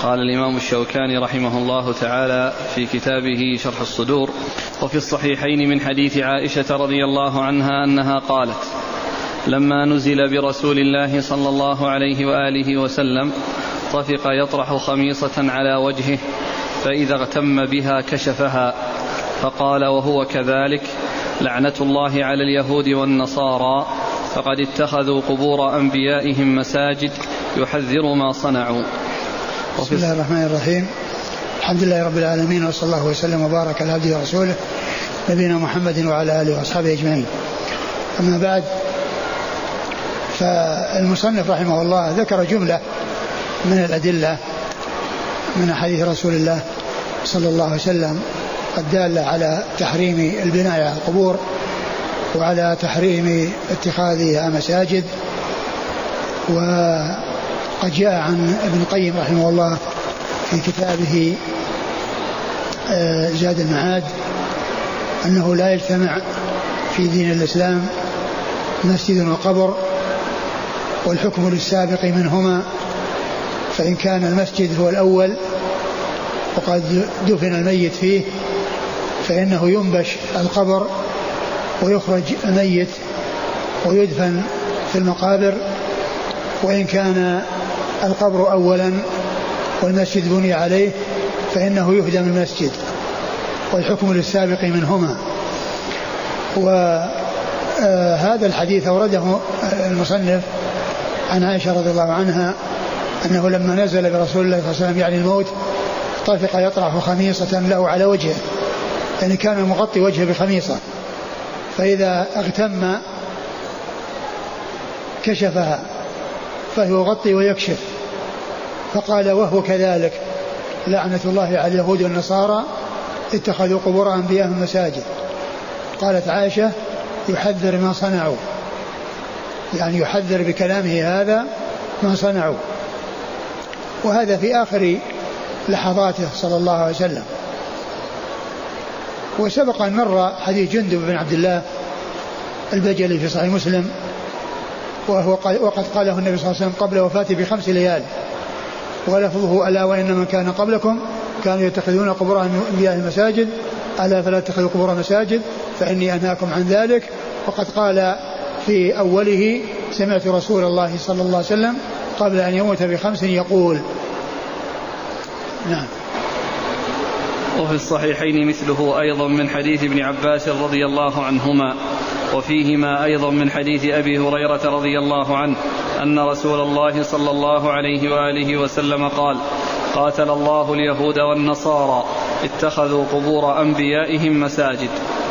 قال الإمام الشوكاني رحمه الله تعالى في كتابه شرح الصدور: وفي الصحيحين من حديث عائشة رضي الله عنها أنها قالت: لما نزل برسول الله صلى الله عليه وآله وسلم طفق يطرح خميصة على وجهه، فإذا اغتم بها كشفها، فقال وهو كذلك: لعنة الله على اليهود والنصارى، فقد اتخذوا قبور أنبيائهم مساجد، يحذر ما صنعوا. بسم الله الرحمن الرحيم. الحمد لله رب العالمين، وصلى الله وسلم وبارك على عبده ورسوله نبينا محمد وعلى آله وأصحابه أجمعين. أما بعد، فالمصنف رحمه الله ذكر جملة من الأدلة من حديث رسول الله صلى الله عليه وسلم الدالة على تحريم البناء على القبور وعلى تحريم اتخاذها مساجد. وقد جاء عن ابن القيم رحمه الله في كتابه زاد المعاد أنه لا يجتمع في دين الإسلام مسجد وقبر، والحكم للسابق منهما، فإن كان المسجد هو الأول وقد دفن الميت فيه فإنه ينبش القبر ويخرج الميت ويدفن في المقابر، وإن كان القبر أولا والمسجد بني عليه فإنه يهدم المسجد، والحكم للسابق منهما. وهذا الحديث أورده المصنف عن عائشة رضي الله عنها أنه لما نزل برسول الله صلى الله عليه وسلم يعني الموت طفق يطرح خميصة له على وجهه، يعني كان مغطي وجهه بخميصة، فإذا اغتم كشفها، فهو يغطي ويكشف. فقال وهو كذلك: لعنة الله على اليهود والنصارى اتخذوا قبور أنبيائهم مساجد. قالت عائشة: يحذر ما صنعوا، يعني يحذر بكلامه هذا ما صنعوا. وهذا في آخر لحظاته صلى الله عليه وسلم. وسبق أن مر حديث جندب بن عبد الله البجلي في صحيح مسلم، وقد قاله النبي صلى الله عليه وسلم قبل وفاته ب5 ليال، ولفظه: ألا وإن من كان قبلكم كانوا يتخذون قبور أنبيائهم مساجد، ألا فلا تتخذوا قبور مساجد فإني أنهاكم عن ذلك. وقد قال في أوله: سمعت رسول الله صلى الله عليه وسلم قبل أن يموت ب5 يقول. نعم. وفي الصحيحين مثله أيضا من حديث ابن عباس رضي الله عنهما، وفيهما أيضا من حديث أبي هريرة رضي الله عنه أن رسول الله صلى الله عليه وآله وسلم قال: قاتل الله اليهود والنصارى اتخذوا قبور أنبيائهم مساجد.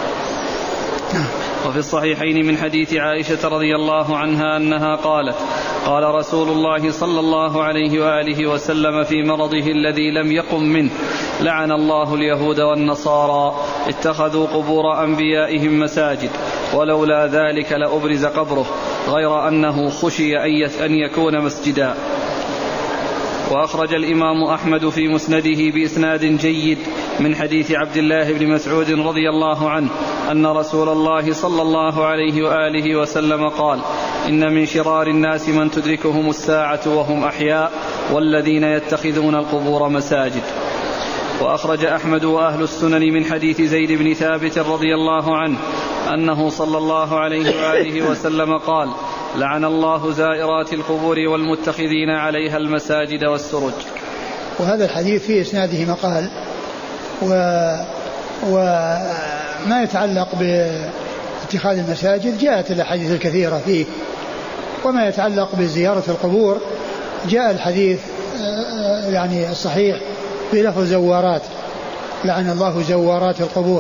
وفي الصحيحين من حديث عائشة رضي الله عنها أنها قالت: قال رسول الله صلى الله عليه وآله وسلم في مرضه الذي لم يقم منه: لعن الله اليهود والنصارى اتخذوا قبور أنبيائهم مساجد، ولولا ذلك لأبرز قبره، غير أنه خشي أن يكون مسجدا. وأخرج الإمام أحمد في مسنده بإسناد جيد من حديث عبد الله بن مسعود رضي الله عنه أن رسول الله صلى الله عليه وآله وسلم قال: إن من شرار الناس من تدركهم الساعة وهم أحياء، والذين يتخذون القبور مساجد. وأخرج أحمد وأهل السنن من حديث زيد بن ثابت رضي الله عنه أنه صلى الله عليه وآله وسلم قال: لعن الله زائرات القبور والمتخذين عليها المساجد والسرج. وهذا الحديث في إسناده مقال، وما يتعلق باتخاذ المساجد جاءت الأحاديث الكثيرة فيه، وما يتعلق بزيارة القبور جاء الحديث يعني الصحيح بلفظ زوارات، لعن الله زوارات القبور.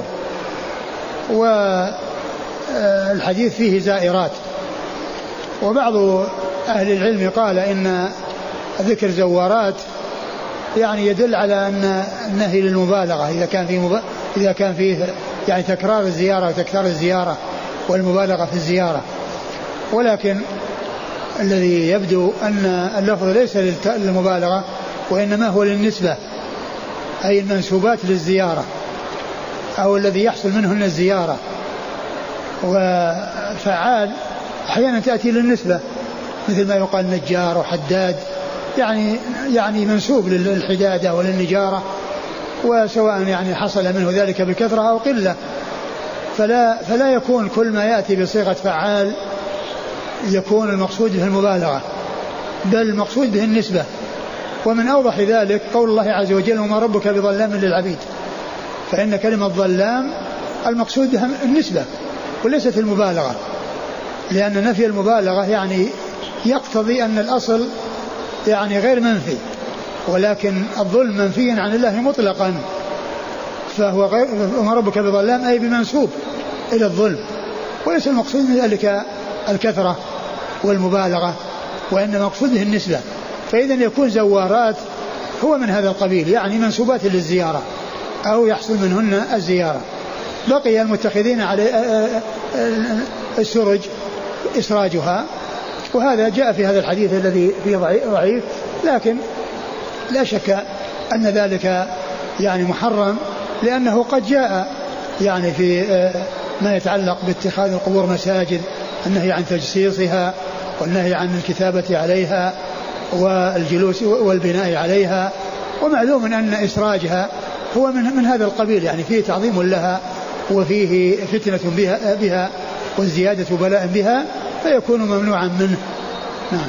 والحديث فيه زائرات. وبعض أهل العلم قال إن ذكر زوارات يعني يدل على أن النهي للمبالغة، إذا كان فيه يعني تكرار الزيارة وتكرار الزيارة والمبالغة في الزيارة. ولكن الذي يبدو أن اللفظ ليس للمبالغة وإنما هو للنسبة، أي المنسوبات للزيارة أو الذي يحصل منهن الزيارة. وفعال أحيانا تأتي للنسبة، مثل ما يقال نجار وحداد يعني منسوب للحدادة وللنجارة، وسواء يعني حصل منه ذلك بكثرة أو قلة، فلا يكون كل ما يأتي بصيغة فعال يكون المقصود به المبالغة، بل المقصود به النسبة. ومن أوضح ذلك قول الله عز وجل: وما ربك بظلام للعبيد، فإن كلمة ظلام المقصود بها النسبة وليست المبالغة، لأن نفي المبالغة يعني يقتضي أن الأصل يعني غير منفي، ولكن الظلم منفي عن الله مطلقا، فهو غير وما ربك بظلام أي بمنسوب إلى الظلم، وليس المقصود من ذلك الكثرة والمبالغة، وإنما المقصود به النسبة. فإذا يكون زوارات هو من هذا القبيل، يعني منسوبات للزيارة أو يحصل منهن الزيارة. بقي المتخذين على السرج إسراجها، وهذا جاء في هذا الحديث الذي فيه ضعيف، لكن لا شك أن ذلك يعني محرم، لأنه قد جاء يعني في ما يتعلق باتخاذ القبور مساجد النهي عن تجسيسها والنهي عن الكتابة عليها والجلوس والبناء عليها، ومعلوم أن إسراجها هو من هذا القبيل، يعني فيه تعظيم لها وفيه فتنة بها والزيادة بلاء بها، فيكون ممنوعا منه. نعم.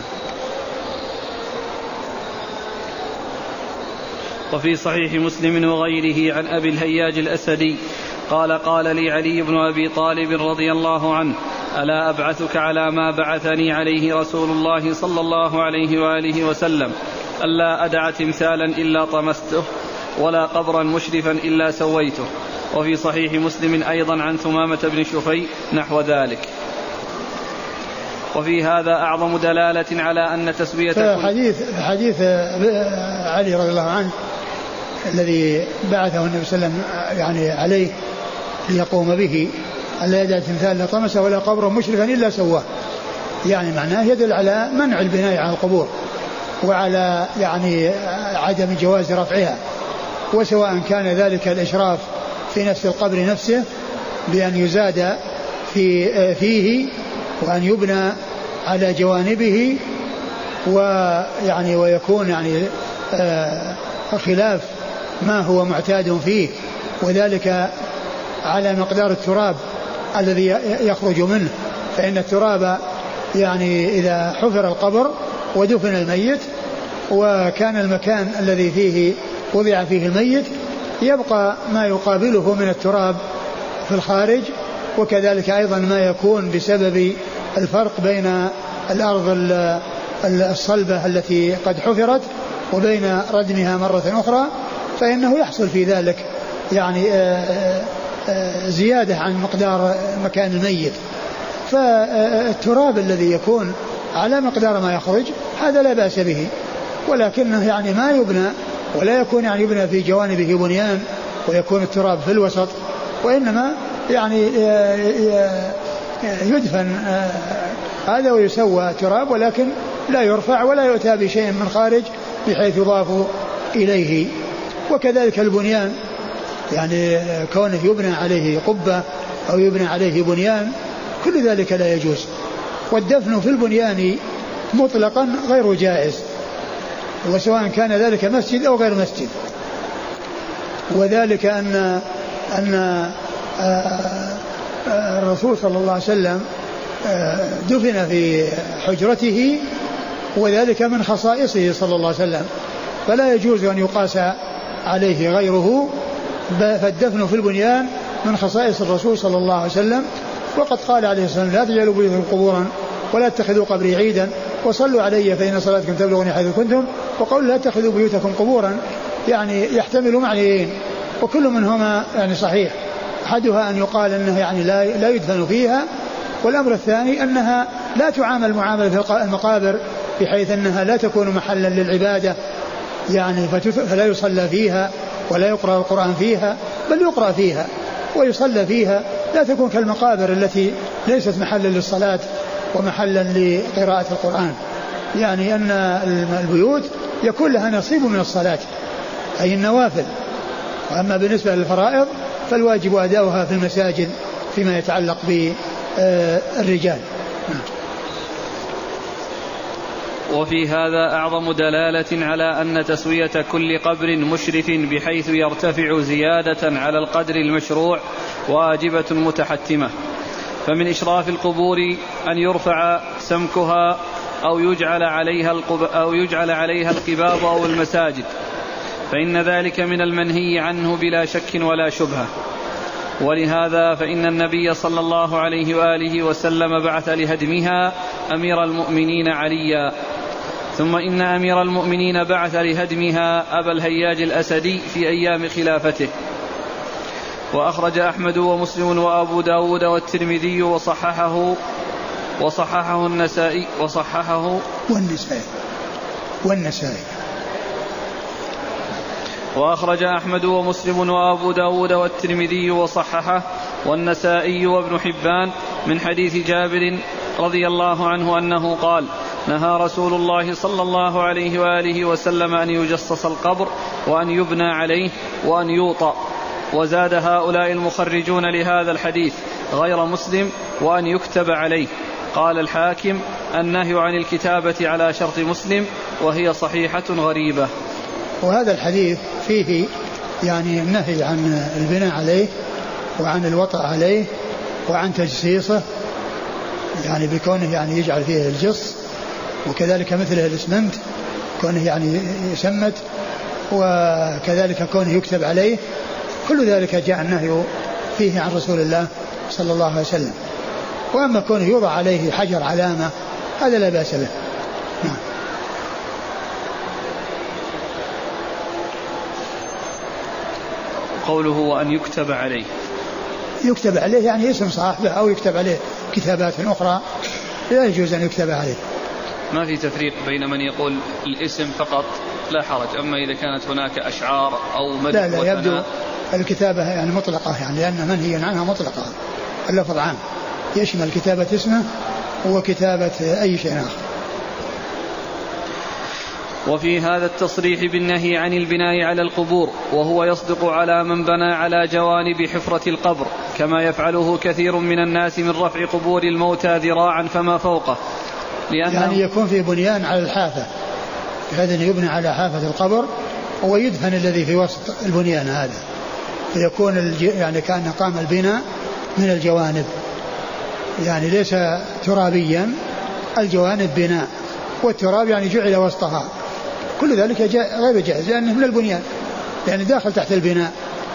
وفي صحيح مسلم وغيره عن أبي الهياج الأسدي قال: قال لي علي بن أبي طالب رضي الله عنه: ألا أبعثك على ما بعثني عليه رسول الله صلى الله عليه وآله وسلم، ألا أدع تمثالا إلا طمسته ولا قبرا مشرفا إلا سويته. وفي صحيح مسلم أيضا عن ثمامة بن شفي نحو ذلك. وفي هذا أعظم دلالة على أن تسوية حديث علي رضي الله عنه الذي بعثه النبي صلى الله عليه وسلم يعني عليه ليقوم به: ألا يدع تمثال لا طمس ولا قبر مشرفا إلا سواه، يعني معناه يدل على منع البناء على القبور وعلى يعني عدم جواز رفعها، وسواء كان ذلك الإشراف في نفس القبر نفسه بأن يزاد فيه وأن يبنى على جوانبه، ويعني ويكون يعني خلاف ما هو معتاد فيه، وذلك على مقدار التراب الذي يخرج منه، فإن التراب يعني إذا حفر القبر ودفن الميت وكان المكان الذي فيه وضع فيه الميت يبقى ما يقابله من التراب في الخارج، وكذلك أيضا ما يكون بسبب الفرق بين الأرض الصلبة التي قد حفرت وبين ردمها مرة أخرى، فإنه يحصل في ذلك يعني زيادة عن مقدار مكان الميت. فالتراب الذي يكون على مقدار ما يخرج هذا لا بأس به، ولكنه يعني ما يبنى ولا يكون يعني يبنى في جوانبه بنيان ويكون التراب في الوسط، وإنما يعني يدفن هذا ويسوى تراب، ولكن لا يرفع ولا يؤتى بشيء من خارج بحيث يضاف إليه. وكذلك البنيان، يعني كونه يبنى عليه قبة أو يبنى عليه بنيان كل ذلك لا يجوز. والدفن في البنيان مطلقا غير جائز، وسواء كان ذلك مسجد أو غير مسجد. وذلك أن الرسول صلى الله عليه وسلم دفن في حجرته، وذلك من خصائصه صلى الله عليه وسلم، فلا يجوز أن يقاس عليه غيره، فالدفن في البنيان من خصائص الرسول صلى الله عليه وسلم. وقد قال عليه الصلاة والسلام: لا تجعلوا بيوتكم قبورا ولا تتخذوا قبري عيدا وصلوا علي فإن صلاتكم تبلغني حيث كنتم. وقول لا تتخذوا بيوتكم قبورا يعني يحتمل معنيين، وكل منهما يعني صحيح. أحدها أن يقال أنه يعني لا يدفن فيها، والأمر الثاني أنها لا تعامل معاملة المقابر بحيث أنها لا تكون محلا للعبادة، يعني فلا يصلى فيها ولا يقرأ القرآن فيها، بل يقرأ فيها ويصلى فيها، لا تكون كالمقابر التي ليست محلا للصلاة ومحلا لقراءة القرآن. يعني أن البيوت يكون لها نصيب من الصلاة أي النوافل، وأما بالنسبة للفرائض فالواجب أداؤها في المساجد فيما يتعلق بالرجال. وفي هذا أعظم دلالة على أن تسوية كل قبر مشرف بحيث يرتفع زيادة على القدر المشروع واجبة متحتمة. فمن إشراف القبور أن يرفع سمكها أو يجعل عليها القباب أو المساجد، فإن ذلك من المنهي عنه بلا شك ولا شبهة. ولهذا فإن النبي صلى الله عليه وآله وسلم بعث لهدمها أمير المؤمنين عليا، ثم إن أمير المؤمنين بعث لهدمها أبا الهياج الأسدي في أيام خلافته. وأخرج أحمد ومسلم وأبو داود والترمذي وصححه النسائي والنسائي. وأخرج أحمد ومسلم وأبو داود والترمذي وصححه والنسائي وابن حبان من حديث جابر رضي الله عنه أنه قال: نهى رسول الله صلى الله عليه وآله وسلم أن يجصص القبر وأن يبنى عليه وأن يوطأ. وزاد هؤلاء المخرجون لهذا الحديث غير مسلم وأن يكتب عليه. قال الحاكم: النهي عن الكتابة على شرط مسلم، وهي صحيحة غريبة. وهذا الحديث فيه يعني النهي عن البناء عليه وعن الوطأ عليه وعن تجسيسه، يعني بكونه يعني يجعل فيه الجص، وكذلك مثله الاسمنت كونه يعني يسمت، وكذلك كونه يكتب عليه. كل ذلك جاء النهي فيه عن رسول الله صلى الله عليه وسلم. وأما كونه يوضع عليه حجر علامة هذا لا بأس به. نعم. قوله وأن يكتب عليه، يكتب عليه يعني اسم صاحبه أو يكتب عليه كتابات أخرى، لا يجوز أن يكتب عليه. ما في تفريق بين من يقول الاسم فقط لا حرج، أما إذا كانت هناك أشعار أو مدح؟ لا يبدو الكتابة يعني مطلقة، يعني لأن منهي عنها مطلقة، اللفظ عام يشمل كتابة اسمه وكتابة أي شيء آخر. وفي هذا التصريح بالنهي عن البناء على القبور، وهو يصدق على من بنى على جوانب حفرة القبر، كما يفعله كثير من الناس من رفع قبور الموتى ذراعا فما فوقه، يعني يكون في بنيان على الحافة بحيث أن يبنى على حافة القبر ويدفن الذي في وسط البنيان هذا، فيكون يعني كأن قام البناء من الجوانب، يعني ليس ترابيا، الجوانب بناء والتراب يعني جعل وسطها. كل ذلك غير جائز لأنه من البنيان، يعني داخل تحت البناء.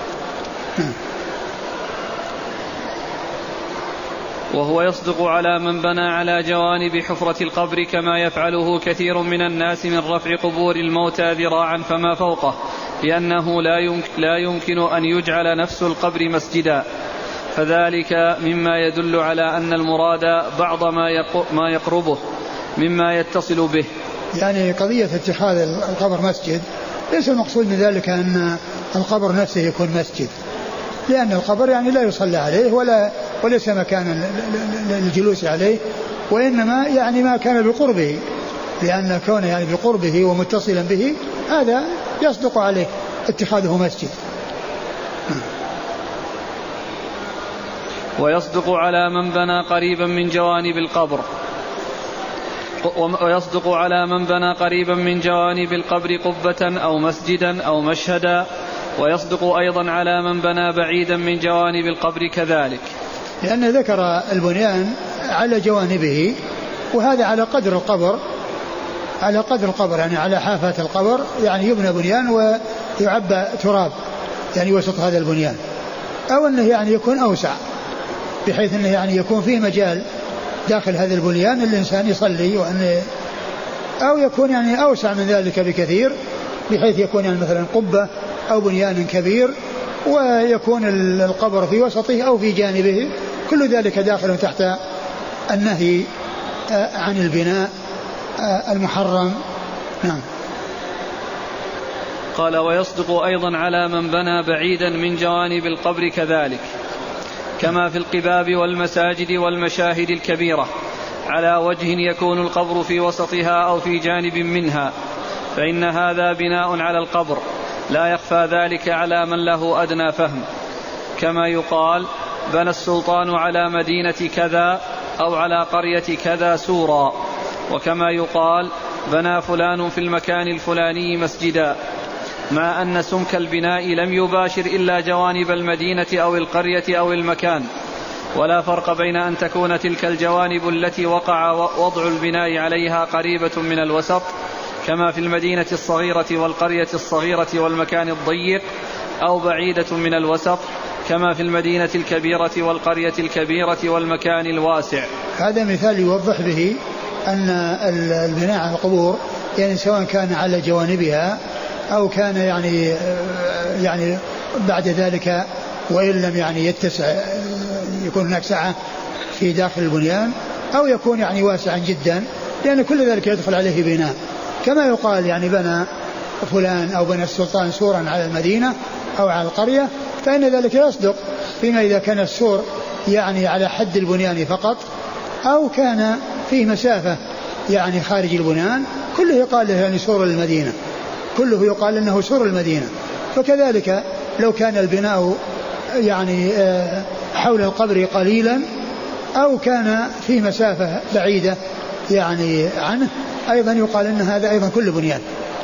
وهو يصدق على من بنى على جوانب حفرة القبر، كما يفعله كثير من الناس من رفع قبور الموتى ذراعا فما فوقه، لأنه لا يمكن أن يجعل نفس القبر مسجدا، فذلك مما يدل على أن المراد بعض ما يقربه مما يتصل به. يعني قضية اتخاذ القبر مسجد ليس المقصود من ذلك أن القبر نفسه يكون مسجد، لأن القبر يعني لا يصلى عليه وليس مكانا للجلوس عليه، وإنما يعني ما كان بقربه، لأن كونه يعني بقربه ومتصلا به هذا يصدق عليه اتخاذه مسجد. ويصدق على من بنى قريبا من جوانب القبر، ويصدق على من بنى قريبا من جوانب القبر قبة أو مسجدا أو مشهدا، ويصدق أيضا على من بنى بعيدا من جوانب القبر كذلك، لأن ذكر البنيان على جوانبه، وهذا على قدر القبر، على قدر القبر يعني على حافة القبر، يعني يبنى بنيان ويعبى تراب يعني وسط هذا البنيان، أو أنه يعني يكون أوسع بحيث أنه يعني يكون فيه مجال داخل هذا البنيان الإنسان يصلي، أو يكون يعني أوسع من ذلك بكثير بحيث يكون يعني مثلا قبة أو بنيان كبير ويكون القبر في وسطه أو في جانبه، كل ذلك داخل تحت النهي عن البناء المحرم. نعم. قال: ويصدق أيضا على من بنى بعيدا من جوانب القبر كذلك، كما في القباب والمساجد والمشاهد الكبيرة، على وجه يكون القبر في وسطها أو في جانب منها، فإن هذا بناء على القبر، لا يخفى ذلك على من له أدنى فهم، كما يقال بنى السلطان على مدينة كذا أو على قرية كذا سورا، وكما يقال بنى فلان في المكان الفلاني مسجدا، مع أن سمك البناء لم يباشر إلا جوانب المدينة أو القرية أو المكان، ولا فرق بين أن تكون تلك الجوانب التي وقع وضع البناء عليها قريبة من الوسط كما في المدينة الصغيرة والقرية الصغيرة والمكان الضيق، أو بعيدة من الوسط كما في المدينة الكبيرة والقرية الكبيرة والمكان الواسع. هذا مثال يوضح به أن البناء على القبور يعني سواء كان على جوانبها أو كان يعني بعد ذلك وإن لم يعني يتسع يكون هناك سعة في داخل البنيان أو يكون يعني واسعا جدا، لأن كل ذلك يدخل عليه بناء. كما يقال يعني بنى فلان أو بنى السلطان سورا على المدينة أو على القرية، فإن ذلك يصدق فيما إذا كان السور يعني على حد البنيان فقط أو كان فيه مسافة يعني خارج البنيان، كله يقال له يعني سور المدينة، كله يقال إنه سور المدينة. فكذلك لو كان البناء يعني حول القبر قليلا أو كان في مسافة بعيدة يعني عنه أيضا يقال إن هذا أيضا كل بنيان.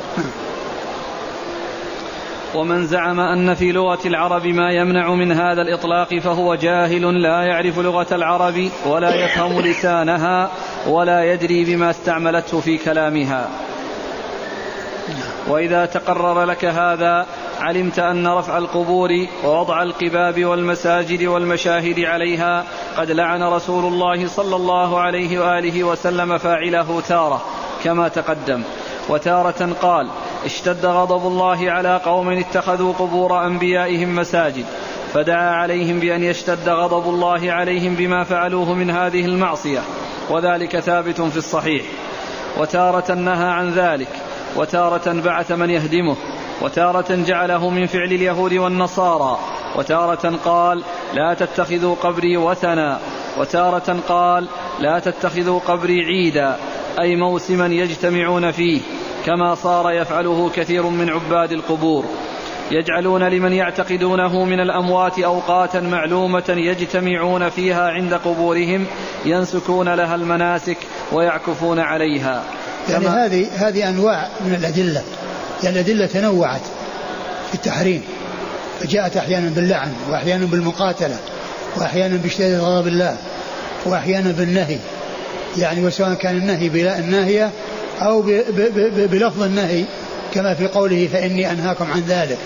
ومن زعم أن في لغة العرب ما يمنع من هذا الإطلاق فهو جاهل لا يعرف لغة العرب ولا يفهم لسانها ولا يدري بما استعملته في كلامها. وإذا تقرر لك هذا علمت أن رفع القبور ووضع القباب والمساجد والمشاهد عليها قد لعن رسول الله صلى الله عليه وآله وسلم فاعله تارة كما تقدم، وتارة قال اشتد غضب الله على قوم اتخذوا قبور أنبيائهم مساجد فدعا عليهم بأن يشتد غضب الله عليهم بما فعلوه من هذه المعصية، وذلك ثابت في الصحيح. وتارة نهى عن ذلك، وتارة بعث من يهدمه، وتارة جعله من فعل اليهود والنصارى، وتارة قال لا تتخذوا قبري وثنا، وتارة قال لا تتخذوا قبري عيدا أي موسما يجتمعون فيه، كما صار يفعله كثير من عباد القبور، يجعلون لمن يعتقدونه من الأموات أوقاتا معلومة يجتمعون فيها عند قبورهم ينسكون لها المناسك ويعكفون عليها. يعني هذه أنواع من الأدلة، يعني الأدلة تنوعت في التحريم، فجاءت أحيانا باللعن وأحيانا بالمقاتلة وأحيانا بشدة غضب الله وأحيانا بالنهي، يعني وسواء كان النهي بلا الناهية أو بلفظ النهي كما في قوله فإني أنهاكم عن ذلك.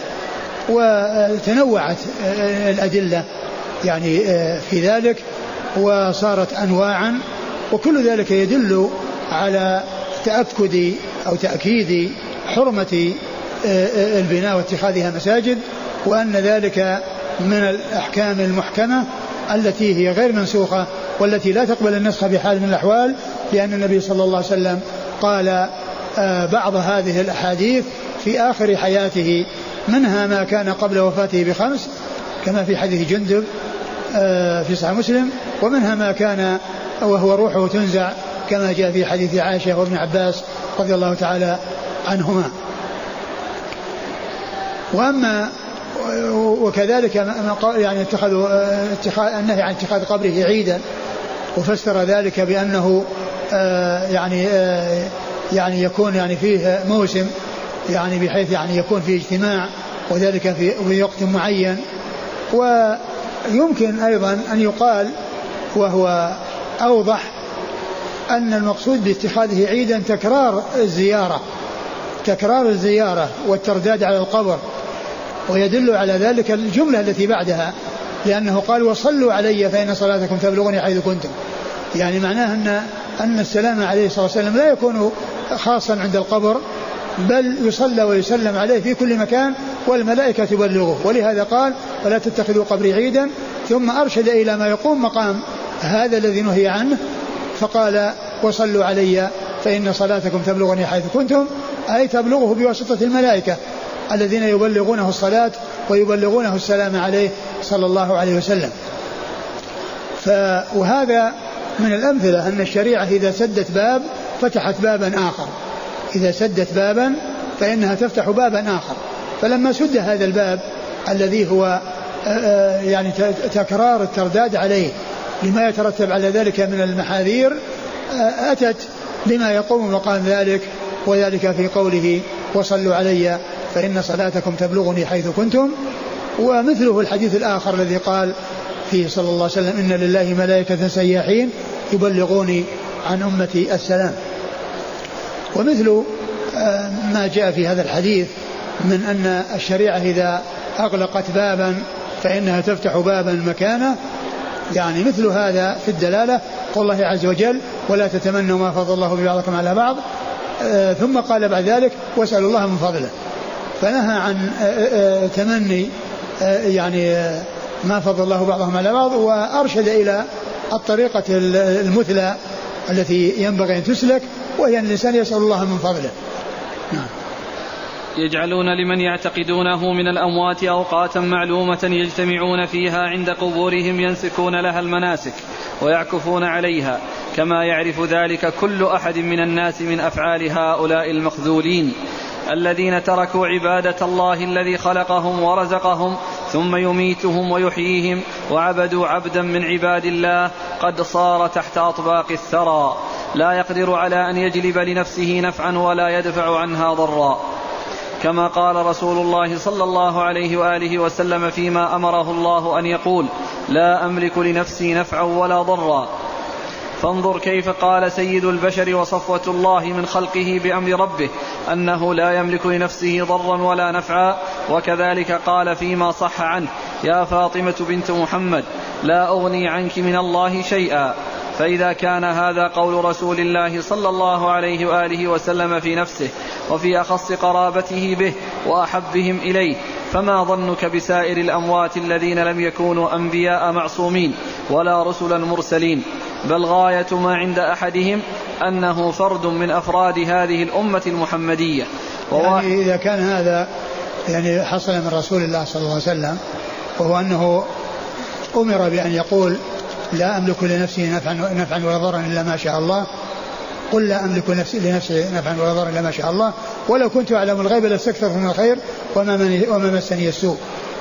وتنوعت الأدلة يعني في ذلك وصارت أنواعا، وكل ذلك يدل على تأكد أو تأكيد حرمة البناء واتخاذها مساجد، وأن ذلك من الأحكام المحكمة التي هي غير منسوخة والتي لا تقبل النسخ بحال من الأحوال، لأن النبي صلى الله عليه وسلم قال بعض هذه الأحاديث في آخر حياته، منها ما كان قبل وفاته ب5 كما في حديث جندب في صحيح مسلم، ومنها ما كان وهو روحه تنزع كما جاء في حديث عائشة وابن عباس رضي الله تعالى عنهما. وأما وكذلك يعني اتخذوا النهي عن اتخاذ قبره عيدا، وفسر ذلك بأنه يعني يكون يعني فيه موسم، يعني بحيث يعني يكون فيه اجتماع وذلك في وقت معين. ويمكن أيضا أن يقال وهو أوضح أن المقصود باتخاذه عيدا تكرار الزيارة والترداد على القبر، ويدل على ذلك الجملة التي بعدها، لأنه قال وصلوا علي فإن صلاتكم تبلغني حيث كنتم، يعني معناه أن السلام عليه الصلاة والسلام لا يكون خاصا عند القبر، بل يصلى ويسلم عليه في كل مكان والملائكة تبلغه. ولهذا قال ولا تتخذوا قبري عيدا، ثم أرشد إلى ما يقوم مقام هذا الذي نهي عنه، فقال وصلوا علي فإن صلاتكم تبلغني حيث كنتم، أي تبلغه بواسطة الملائكة الذين يبلغونه الصلاة ويبلغونه السلام عليه صلى الله عليه وسلم. وهذا من الأمثلة أن الشريعة إذا سدت باب فتحت بابا آخر، إذا سدت بابا فإنها تفتح بابا آخر. فلما سد هذا الباب الذي هو يعني تكرار الترداد عليه لما يترتب على ذلك من المحاذير، أتت بما يقوم مقام ذلك، وذلك في قوله وصلوا علي فإن صلاتكم تبلغني حيث كنتم. ومثله الحديث الآخر الذي قال فيه صلى الله عليه وسلم إن لله ملائكة سياحين يبلغوني عن أمتي السلام. ومثل ما جاء في هذا الحديث من أن الشريعة إذا أغلقت بابا فإنها تفتح بابا مكانه، يعني مثل هذا في الدلالة قول الله عز وجل ولا تتمنوا ما فضل الله ببعضكم على بعض، ثم قال بعد ذلك واسألوا الله من فضله، فنهى عن تمني يعني ما فضل الله بعضهم على بعض، وأرشد إلى الطريقة المثلى التي ينبغي أن تسلك، وهي أن الإنسان يسأل الله من فضله. يجعلون لمن يعتقدونه من الأموات أوقاتا معلومة يجتمعون فيها عند قبورهم ينسكون لها المناسك ويعكفون عليها، كما يعرف ذلك كل أحد من الناس من أفعال هؤلاء المخذولين الذين تركوا عبادة الله الذي خلقهم ورزقهم ثم يميتهم ويحييهم، وعبدوا عبدا من عباد الله قد صار تحت أطباق الثرى لا يقدر على أن يجلب لنفسه نفعا ولا يدفع عنها ضرا، كما قال رسول الله صلى الله عليه وآله وسلم فيما أمره الله أن يقول لا أملك لنفسي نفعا ولا ضرا. فانظر كيف قال سيد البشر وصفوة الله من خلقه بأمر ربه أنه لا يملك لنفسه ضرا ولا نفعا، وكذلك قال فيما صح عنه يا فاطمة بنت محمد لا أغني عنك من الله شيئا. فإذا كان هذا قول رسول الله صلى الله عليه وآله وسلم في نفسه وفي أخص قرابته به وأحبهم إليه، فما ظنك بسائر الأموات الذين لم يكونوا أنبياء معصومين ولا رسلا مرسلين، بل غاية ما عند أحدهم أنه فرد من أفراد هذه الأمة المحمدية. يعني إذا كان هذا يعني حصل من رسول الله صلى الله عليه وسلم، وهو أنه أمر بأن يقول لا أملك لنفسي نفعا ولا ضرا إلا ما شاء الله، قل لا أملك لنفسي نفعا ولا ضرا إلا ما شاء الله، ولو كنت أعلم الغيب لاستكثرت من الخير وما مسني السوء.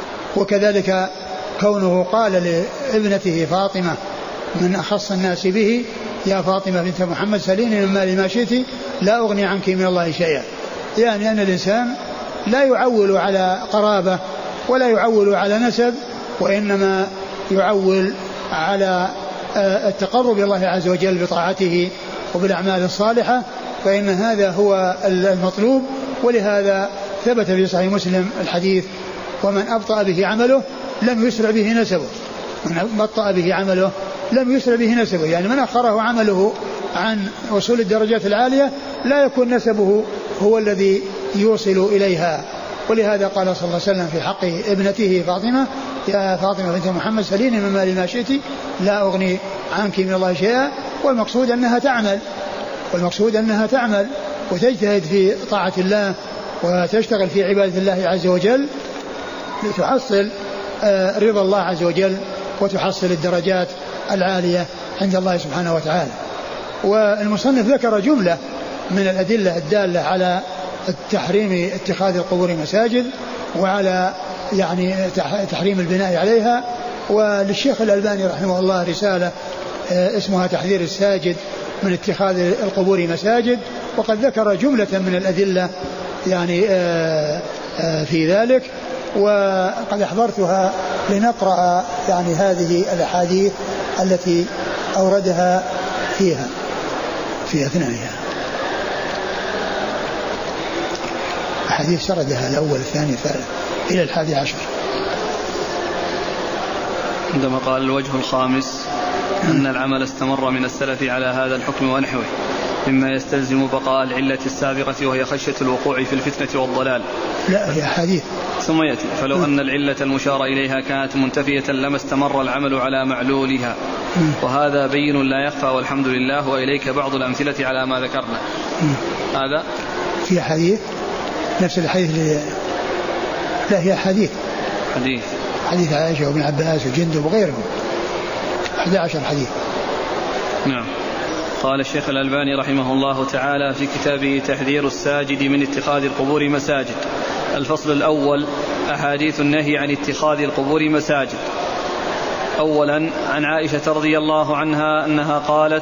وكذلك كونه قال لابنته فاطمة من أخص الناس به يا فاطمة بنت محمد سليني من مالي ما شئت لا أغني عنك من الله شيئا، يعني أن الإنسان لا يعول على قرابة ولا يعول على نسب، وإنما يعول على التقرب إلى الله عز وجل بطاعته وبالأعمال الصالحة، فإن هذا هو المطلوب. ولهذا ثبت في صحيح مسلم الحديث ومن أبطأ به عمله لم يسرع به نسبه، من أبطأ به عمله لم يسرع به نسبه، يعني من أخره عمله عن وصول الدرجات العالية لا يكون نسبه هو الذي يوصل إليها. ولهذا قال صلى الله عليه وسلم في حق ابنته فاطمة يا فاطمة بنت محمد سليني من مالي ما شئت لا أغني عنك من الله شيئا، والمقصود أنها تعمل وتجتهد في طاعة الله وتشتغل في عبادة الله عز وجل لتحصل رضا الله عز وجل وتحصل الدرجات العالية عند الله سبحانه وتعالى. والمصنف ذكر جملة من الأدلة الدالة على التحريم اتخاذ القبور مساجد وعلى يعني تحريم البناء عليها. وللشيخ الألباني رحمه الله رسالة اسمها تحذير الساجد من اتخاذ القبور مساجد، وقد ذكر جملة من الأدلة يعني في ذلك، وقد أحضرتها لنقرأ يعني هذه الأحاديث التي أوردها في أثنائها. أحاديث سردها الأول الثاني الثالث إلى 11. عندما قال الوجه الخامس أن العمل استمر من السلف على هذا الحكم ونحوه مما يستلزم بقاء العلة السابقة وهي خشية الوقوع في الفتنة والضلال. لا هي حديث ثم يأتي فلو أن العلة المشار إليها كانت منتفية لما استمر العمل على معلولها، وهذا بين لا يخفى والحمد لله. وإليك بعض الأمثلة على ما ذكرنا. هذا في حديث نفس الحديث لا هي حديث عائشة وابن عباس وجندب وغيرهم 11 حديث. نعم. قال الشيخ الألباني رحمه الله تعالى في كتابه تحذير الساجد من اتخاذ القبور مساجد: الفصل الأول: أحاديث النهي عن اتخاذ القبور مساجد. أولا عن عائشة رضي الله عنها أنها قالت: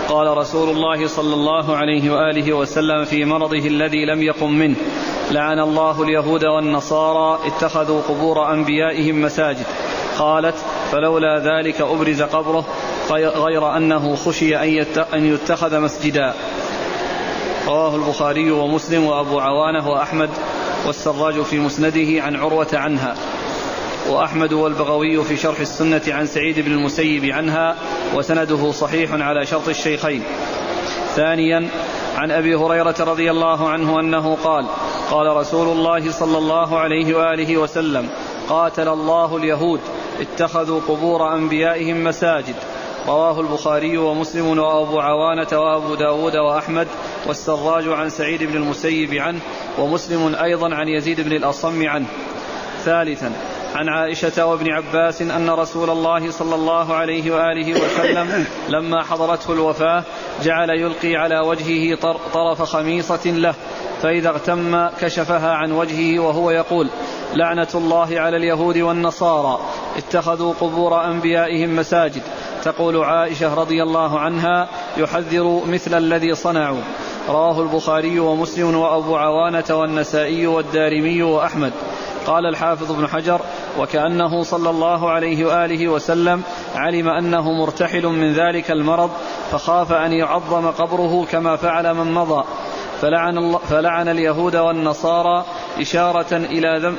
قال رسول الله صلى الله عليه وآله وسلم في مرضه الذي لم يقم منه: لعن الله اليهود والنصارى اتخذوا قبور أنبيائهم مساجد. قالت: فلولا ذلك أبرز قبره غير أنه خشي أن يتخذ مسجدا. رواه البخاري ومسلم وأبو عوانة وأحمد والسراج في مسنده عن عروة عنها، وأحمد والبغوي في شرح السنة عن سعيد بن المسيب عنها، وسنده صحيح على شرط الشيخين. ثانيا، عن أبي هريرة رضي الله عنه أنه قال: قال رسول الله صلى الله عليه وآله وسلم: قاتل الله اليهود اتخذوا قبور أنبيائهم مساجد. رواه البخاري ومسلم وأبو عوانة وأبو داود وأحمد والسراج عن سعيد بن المسيب عنه، ومسلم أيضا عن يزيد بن الأصم عنه. ثالثا، عن عائشة وابن عباس أن رسول الله صلى الله عليه وآله وسلم لما حضرته الوفاة جعل يلقي على وجهه طرف خميصة له، فإذا اغتم كشفها عن وجهه وهو يقول: لعنة الله على اليهود والنصارى اتخذوا قبور أنبيائهم مساجد. تقول عائشة رضي الله عنها: يحذر مثل الذي صنعوا. رواه البخاري ومسلم وأبو عوانة والنسائي والدارمي وأحمد. قال الحافظ ابن حجر: وكأنه صلى الله عليه وآله وسلم علم أنه مرتحل من ذلك المرض، فخاف أن يعظم قبره كما فعل من مضى، فلعن اليهود والنصارى إشارة إلى ذم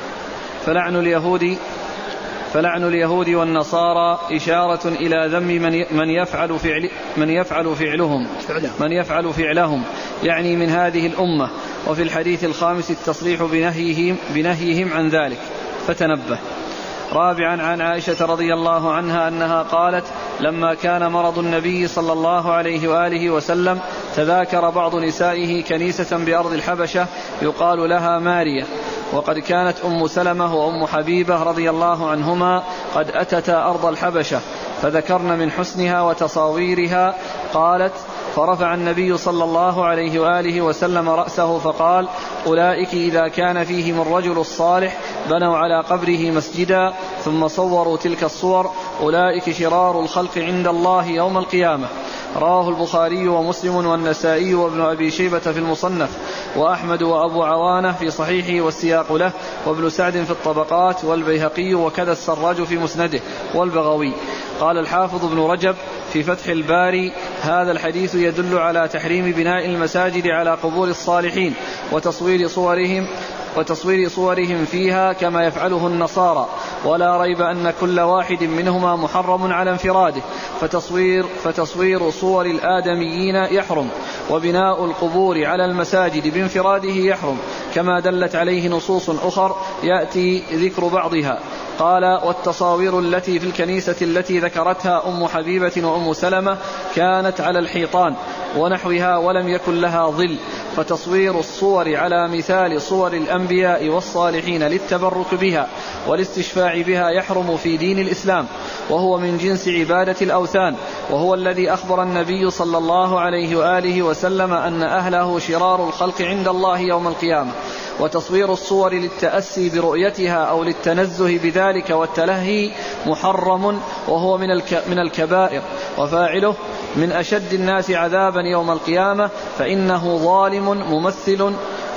فلعن اليهود والنصارى إشارة إلى ذم من يفعل فعلهم يعني من هذه الأمة. وفي الحديث الخامس التصريح بنهيهم عن ذلك، فتنبه. رابعا، عن عائشة رضي الله عنها أنها قالت: لما كان مرض النبي صلى الله عليه وآله وسلم تذاكر بعض نسائه كنيسة بأرض الحبشة يقال لها مارية، وقد كانت أم سلمة وأم حبيبة رضي الله عنهما قد أتتا أرض الحبشة فذكرن من حسنها وتصاويرها. قالت: فرفع النبي صلى الله عليه وآله وسلم رأسه فقال: أولئك إذا كان فيهم الرجل الصالح بنوا على قبره مسجدا ثم صوروا تلك الصور، أولئك شرار الخلق عند الله يوم القيامة. رواه البخاري ومسلم والنسائي وابن أبي شيبة في المصنف، وأحمد وأبو عوانة في صحيحه والسياق له، وابن سعد في الطبقات، والبيهقي وكذا السراج في مسنده، والبغوي. قال الحافظ ابن رجب في فتح الباري: هذا الحديث يدل على تحريم بناء المساجد على قبور الصالحين وتصوير صورهم فيها كما يفعله النصارى، ولا ريب أن كل واحد منهما محرم على انفراده، فتصوير صور الآدميين يحرم، وبناء القبور على المساجد بانفراده يحرم، كما دلت عليه نصوص أخر يأتي ذكر بعضها. قال: والتصاوير التي في الكنيسة التي ذكرتها أم حبيبة وأم سلمة كانت على الحيطان ونحوها ولم يكن لها ظل، فتصوير الصور على مثال صور الأنبياء والصالحين للتبرك بها والاستشفاع بها يحرم في دين الإسلام، وهو من جنس عبادة الأوثان، وهو الذي أخبر النبي صلى الله عليه وآله وسلم أن أهله شرار الخلق عند الله يوم القيامة. وتصوير الصور للتأسي برؤيتها أو للتنزه بذلك والتلهي محرم، وهو من الكبائر، وفاعله من أشد الناس عذابا يوم القيامة، فإنه ظالم ممثل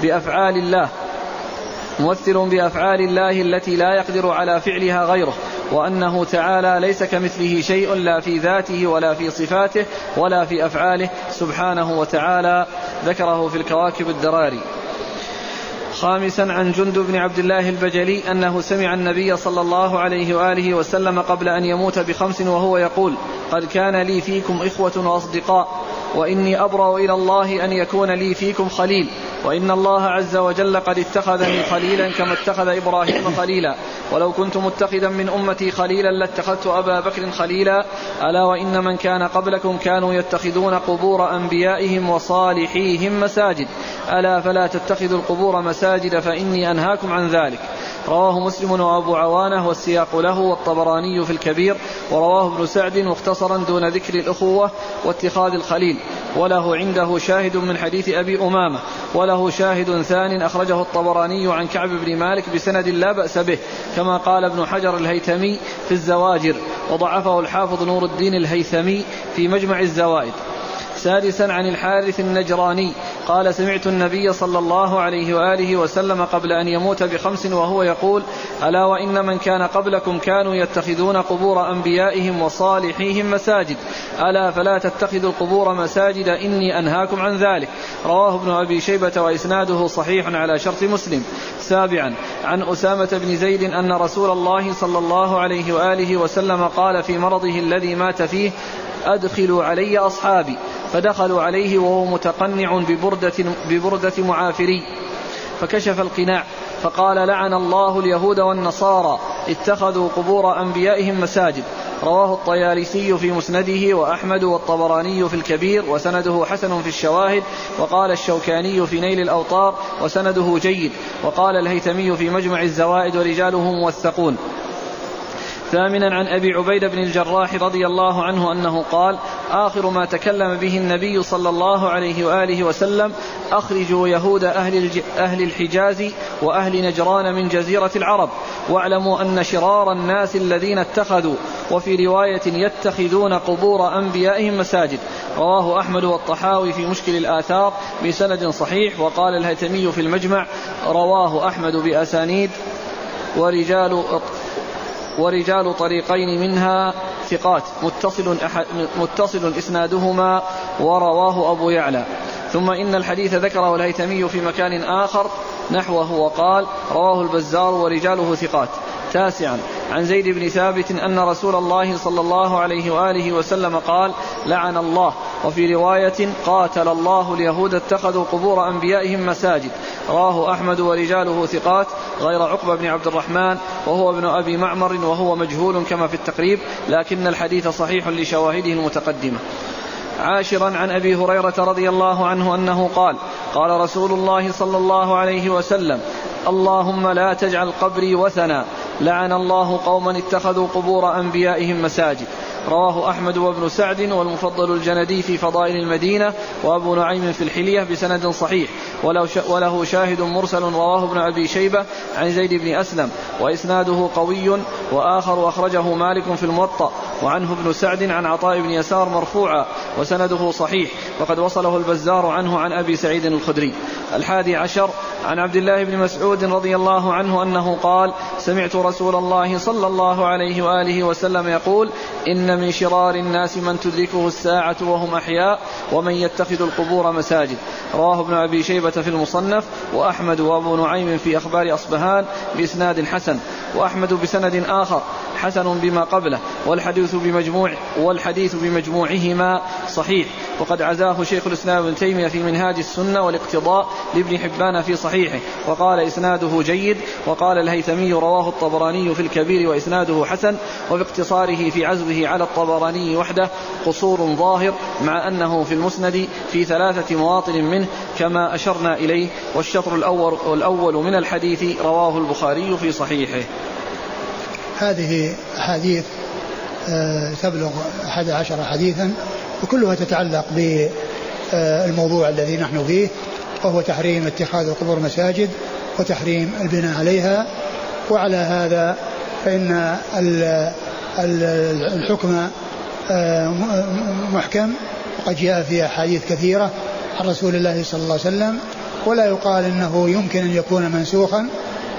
بأفعال الله التي لا يقدر على فعلها غيره، وأنه تعالى ليس كمثله شيء لا في ذاته ولا في صفاته ولا في أفعاله سبحانه وتعالى. ذكره في الكواكب الدراري. خامسا، عن جندب بن عبد الله البجلي أنه سمع النبي صلى الله عليه وآله وسلم قبل أن يموت ب5 وهو يقول: قد كان لي فيكم إخوة وأصدقاء، وإني أبرأ إلى الله أن يكون لي فيكم خليل، وإن الله عز وجل قد اتخذني خليلا كما اتخذ إبراهيم خليلا، ولو كنت متخذا من أمتي خليلا لاتخذت أبا بكر خليلا، ألا وإن من كان قبلكم كانوا يتخذون قبور أنبيائهم وصالحيهم مساجد، ألا فلا تتخذوا القبور مساجد فإني أنهاكم عن ذلك. رواه مسلم وأبو عوانة والسياق له، والطبراني في الكبير، ورواه ابن سعد مختصرا دون ذكر الأخوة واتخاذ الخليل، وله عنده شاهد من حديث أبي أمامة، وله شاهد ثان أخرجه الطبراني عن كعب بن مالك بسند لا بأس به، كما قال ابن حجر الهيثمي في الزواجر، وضعفه الحافظ نور الدين الهيثمي في مجمع الزوائد. سادسا عن الحارث النجراني قال سمعت النبي صلى الله عليه وآله وسلم قبل أن يموت ب5 وهو يقول ألا وإن من كان قبلكم كانوا يتخذون قبور أنبيائهم وصالحيهم مساجد ألا فلا تتخذوا القبور مساجد إني أنهاكم عن ذلك. رواه ابن أبي شيبة وإسناده صحيح على شرط مسلم. سابعا عن أسامة بن زيد أن رسول الله صلى الله عليه وآله وسلم قال في مرضه الذي مات فيه أدخلوا علي أصحابي فدخلوا عليه وهو متقنع ببردة معافري فكشف القناع فقال لعن الله اليهود والنصارى اتخذوا قبور أنبيائهم مساجد. رواه الطيالسي في مسنده وأحمد والطبراني في الكبير وسنده حسن في الشواهد وقال الشوكاني في نيل الأوطار وسنده جيد وقال الهيثمي في مجمع الزوائد ورجاله موثقون. ثامنا عن أبي عبيد بن الجراح رضي الله عنه أنه قال آخر ما تكلم به النبي صلى الله عليه وآله وسلم أخرجوا يهود أهل الحجاز وأهل نجران من جزيرة العرب واعلموا أن شرار الناس الذين اتخذوا وفي رواية يتخذون قبور أنبيائهم مساجد. رواه أحمد والطحاوي في مشكل الآثار بسند صحيح وقال الهيثمي في المجمع رواه أحمد بأسانيد ورجال طريقين منها ثقات متصل إسنادهما ورواه أبو يعلى. ثم إن الحديث ذكره الهيثمي في مكان آخر نحوه وقال رواه البزار ورجاله ثقات. تاسعا عن زيد بن ثابت أن رسول الله صلى الله عليه وآله وسلم قال لعن الله وفي رواية قاتل الله اليهود اتخذوا قبور أنبيائهم مساجد. رواه أحمد ورجاله ثقات غير عقبة بن عبد الرحمن وهو ابن أبي معمر وهو مجهول كما في التقريب لكن الحديث صحيح لشواهده المتقدمة. عاشرا عن أبي هريرة رضي الله عنه أنه قال قال رسول الله صلى الله عليه وسلم اللهم لا تجعل قبري وثنا لعن الله قوما اتخذوا قبور أنبيائهم مساجد. رواه أحمد وابن سعد والمفضل الجندي في فضائل المدينة وأبو نعيم في الحلية بسند صحيح وله شاهد مرسل رواه ابن أبي شيبة عن زيد بن أسلم وإسناده قوي وآخر أخرجه مالك في الموطأ وعنه ابن سعد عن عطاء بن يسار مرفوعا وسنده صحيح وقد وصله البزار عنه عن أبي سعيد الخدري. 11 عن عبد الله بن مسعود رضي الله عنه أنه قال سمعت رسول الله صلى الله عليه وآله وسلم يقول إن من شرار الناس من تدركه الساعة وهم أحياء ومن يتخذ القبور مساجد. رواه ابن أبي شيبة في المصنف وأحمد وأبو نعيم في أخبار أصبهان بإسناد حسن وأحمد بسند آخر حسن بما قبله والحديث بمجموعهما صحيح وقد عزاه شيخ الإسلام ابن تيمية في منهاج السنة والاقتضاء لابن حبان في صحيحه وقال إسناده جيد وقال الهيثمي رواه الطبراني في الكبير وإسناده حسن وباقتصاره في عزوه على الطبراني وحده قصور ظاهر مع أنه في المسند في 3 مواطن منه كما أشرنا إليه والشطر الأول من الحديث رواه البخاري في صحيحه. هذه حديث تبلغ 11 حديثا وكلها تتعلق بالموضوع الذي نحن فيه وهو تحريم اتخاذ القبور مساجد وتحريم البناء عليها. وعلى هذا فإن الحكم محكم وقد جاء في أحاديث كثيرة عن رسول الله صلى الله عليه وسلم ولا يقال إنه يمكن أن يكون منسوخا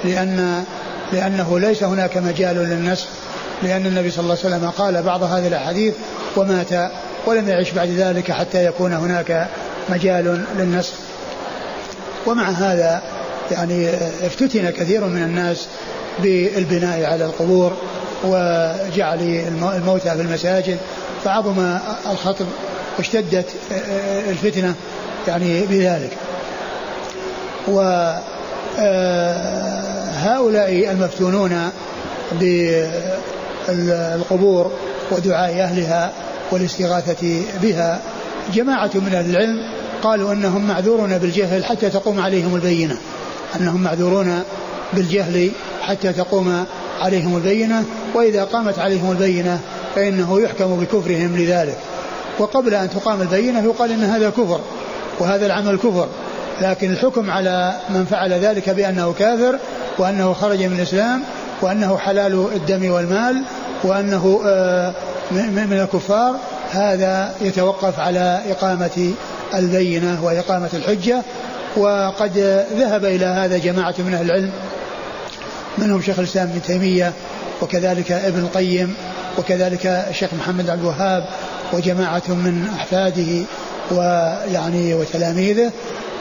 لأنه ليس هناك مجال للنسخ لأن النبي صلى الله عليه وسلم قال بعض هذه الأحاديث ومات ولم يعش بعد ذلك حتى يكون هناك مجال للنسخ. ومع هذا يعني افتتن كثير من الناس بالبناء على القبور وجعل الموتى في المساجد فعظم الخطب واشتدت الفتنة يعني بذلك. وهؤلاء المفتونون بالقبور ودعاء أهلها والاستغاثة بها جماعة من أهل العلم قالوا أنهم معذورون بالجهل حتى تقوم عليهم البينة أنهم معذورون بالجهل حتى تقوم عليهم البينة وإذا قامت عليهم البينة فإنه يحكم بكفرهم لذلك. وقبل أن تقام البينة يقال إن هذا كفر وهذا العمل كفر لكن الحكم على من فعل ذلك بأنه كافر وأنه خرج من الإسلام وأنه حلال الدم والمال وأنه من الكفار هذا يتوقف على إقامة البينة وإقامة الحجة. وقد ذهب إلى هذا جماعة من أهل العلم منهم شيخ الإسلام ابن تيمية وكذلك ابن القيم وكذلك الشيخ محمد عبد الوهاب وجماعة من أحفاده ويعني وتلاميذه.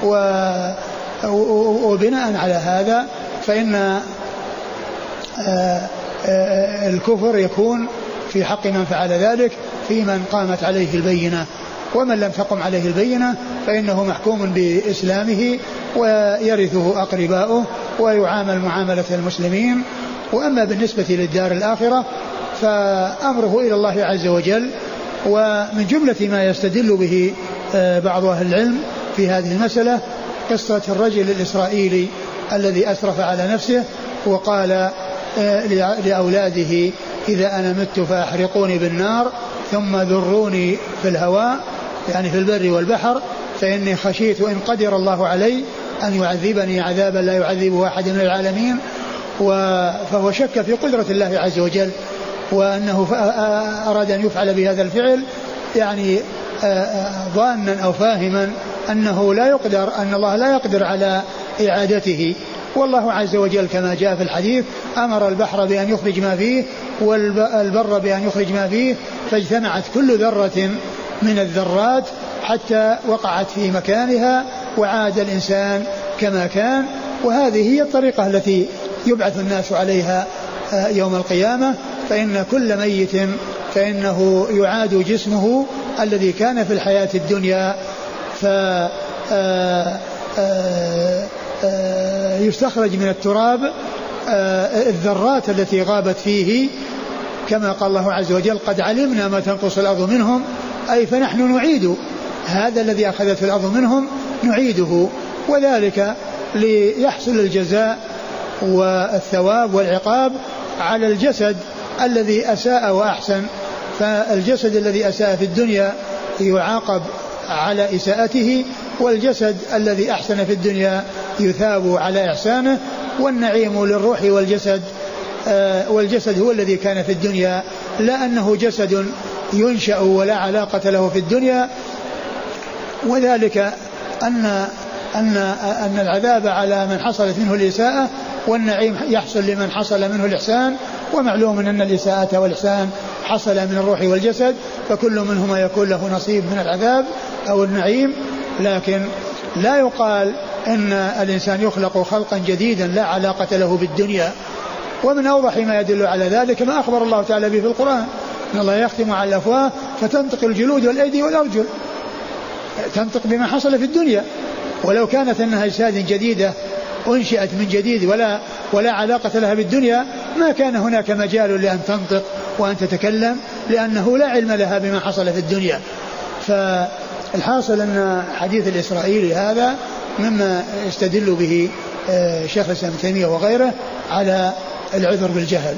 وبناء على هذا فإن الكفر يكون في حق من فعل ذلك في من قامت عليه البينة، ومن لم تقم عليه البينة فإنه محكوم بإسلامه ويرثه أقرباؤه ويعامل معاملة المسلمين. وأما بالنسبة للدار الآخرة فأمره إلى الله عز وجل. ومن جملة ما يستدل به بعض أهل العلم في هذه المسألة قصة الرجل الإسرائيلي الذي أسرف على نفسه وقال لأولاده إذا أنا مت فأحرقوني بالنار ثم ذروني في الهواء يعني في البر والبحر فإني خشيت إن قدر الله علي أن يعذبني عذابا لا يعذبه أحد من العالمين. فهو شك في قدرة الله عز وجل وأنه أراد أن يفعل بهذا الفعل يعني ظانا أو فاهما أنه لا يقدر، أن الله لا يقدر على إعادته. والله عز وجل كما جاء في الحديث أمر البحر بأن يخرج ما فيه والبر بأن يخرج ما فيه فاجتمعت كل ذرة من الذرات حتى وقعت في مكانها وعاد الإنسان كما كان. وهذه هي الطريقة التي يبعث الناس عليها يوم القيامة. فإن كل ميت فإنه يعاد جسمه الذي كان في الحياة الدنيا يستخرج من التراب الذرات التي غابت فيه كما قال الله عز وجل قد علمنا ما تنقص الأرض منهم أي فنحن نعيد هذا الذي أخذته الأرض منهم نعيده. وذلك ليحصل الجزاء والثواب والعقاب على الجسد الذي أساء وأحسن. فالجسد الذي أساء في الدنيا يعاقب على إساءته، والجسد الذي أحسن في الدنيا يثاب على إحسانه. والنعيم للروح والجسد، والجسد هو الذي كان في الدنيا لا أنه جسد ينشأ ولا علاقة له في الدنيا. وذلك أن العذاب على من حصلت منه الإساءة والنعيم يحصل لمن حصل منه الإحسان. ومعلوم أن الإساءة والإحسان حصل من الروح والجسد فكل منهما يكون له نصيب من العذاب أو النعيم. لكن لا يقال أن الإنسان يخلق خلقا جديدا لا علاقة له بالدنيا. ومن أوضح ما يدل على ذلك ما أخبر الله تعالى به في القرآن أن الله يختم على الأفواه فتنطق الجلود والأيدي والأرجل، تنطق بما حصل في الدنيا. ولو كانت أنها أجساد جديدة أنشئت من جديد ولا علاقة لها بالدنيا ما كان هناك مجال لأن تنطق وأن تتكلم لأنه لا علم لها بما حصل في الدنيا. فالحاصل أن حديث الإسرائيلي هذا مما يستدل به شيخ الإسلام ابن تيمية وغيره على العذر بالجهل.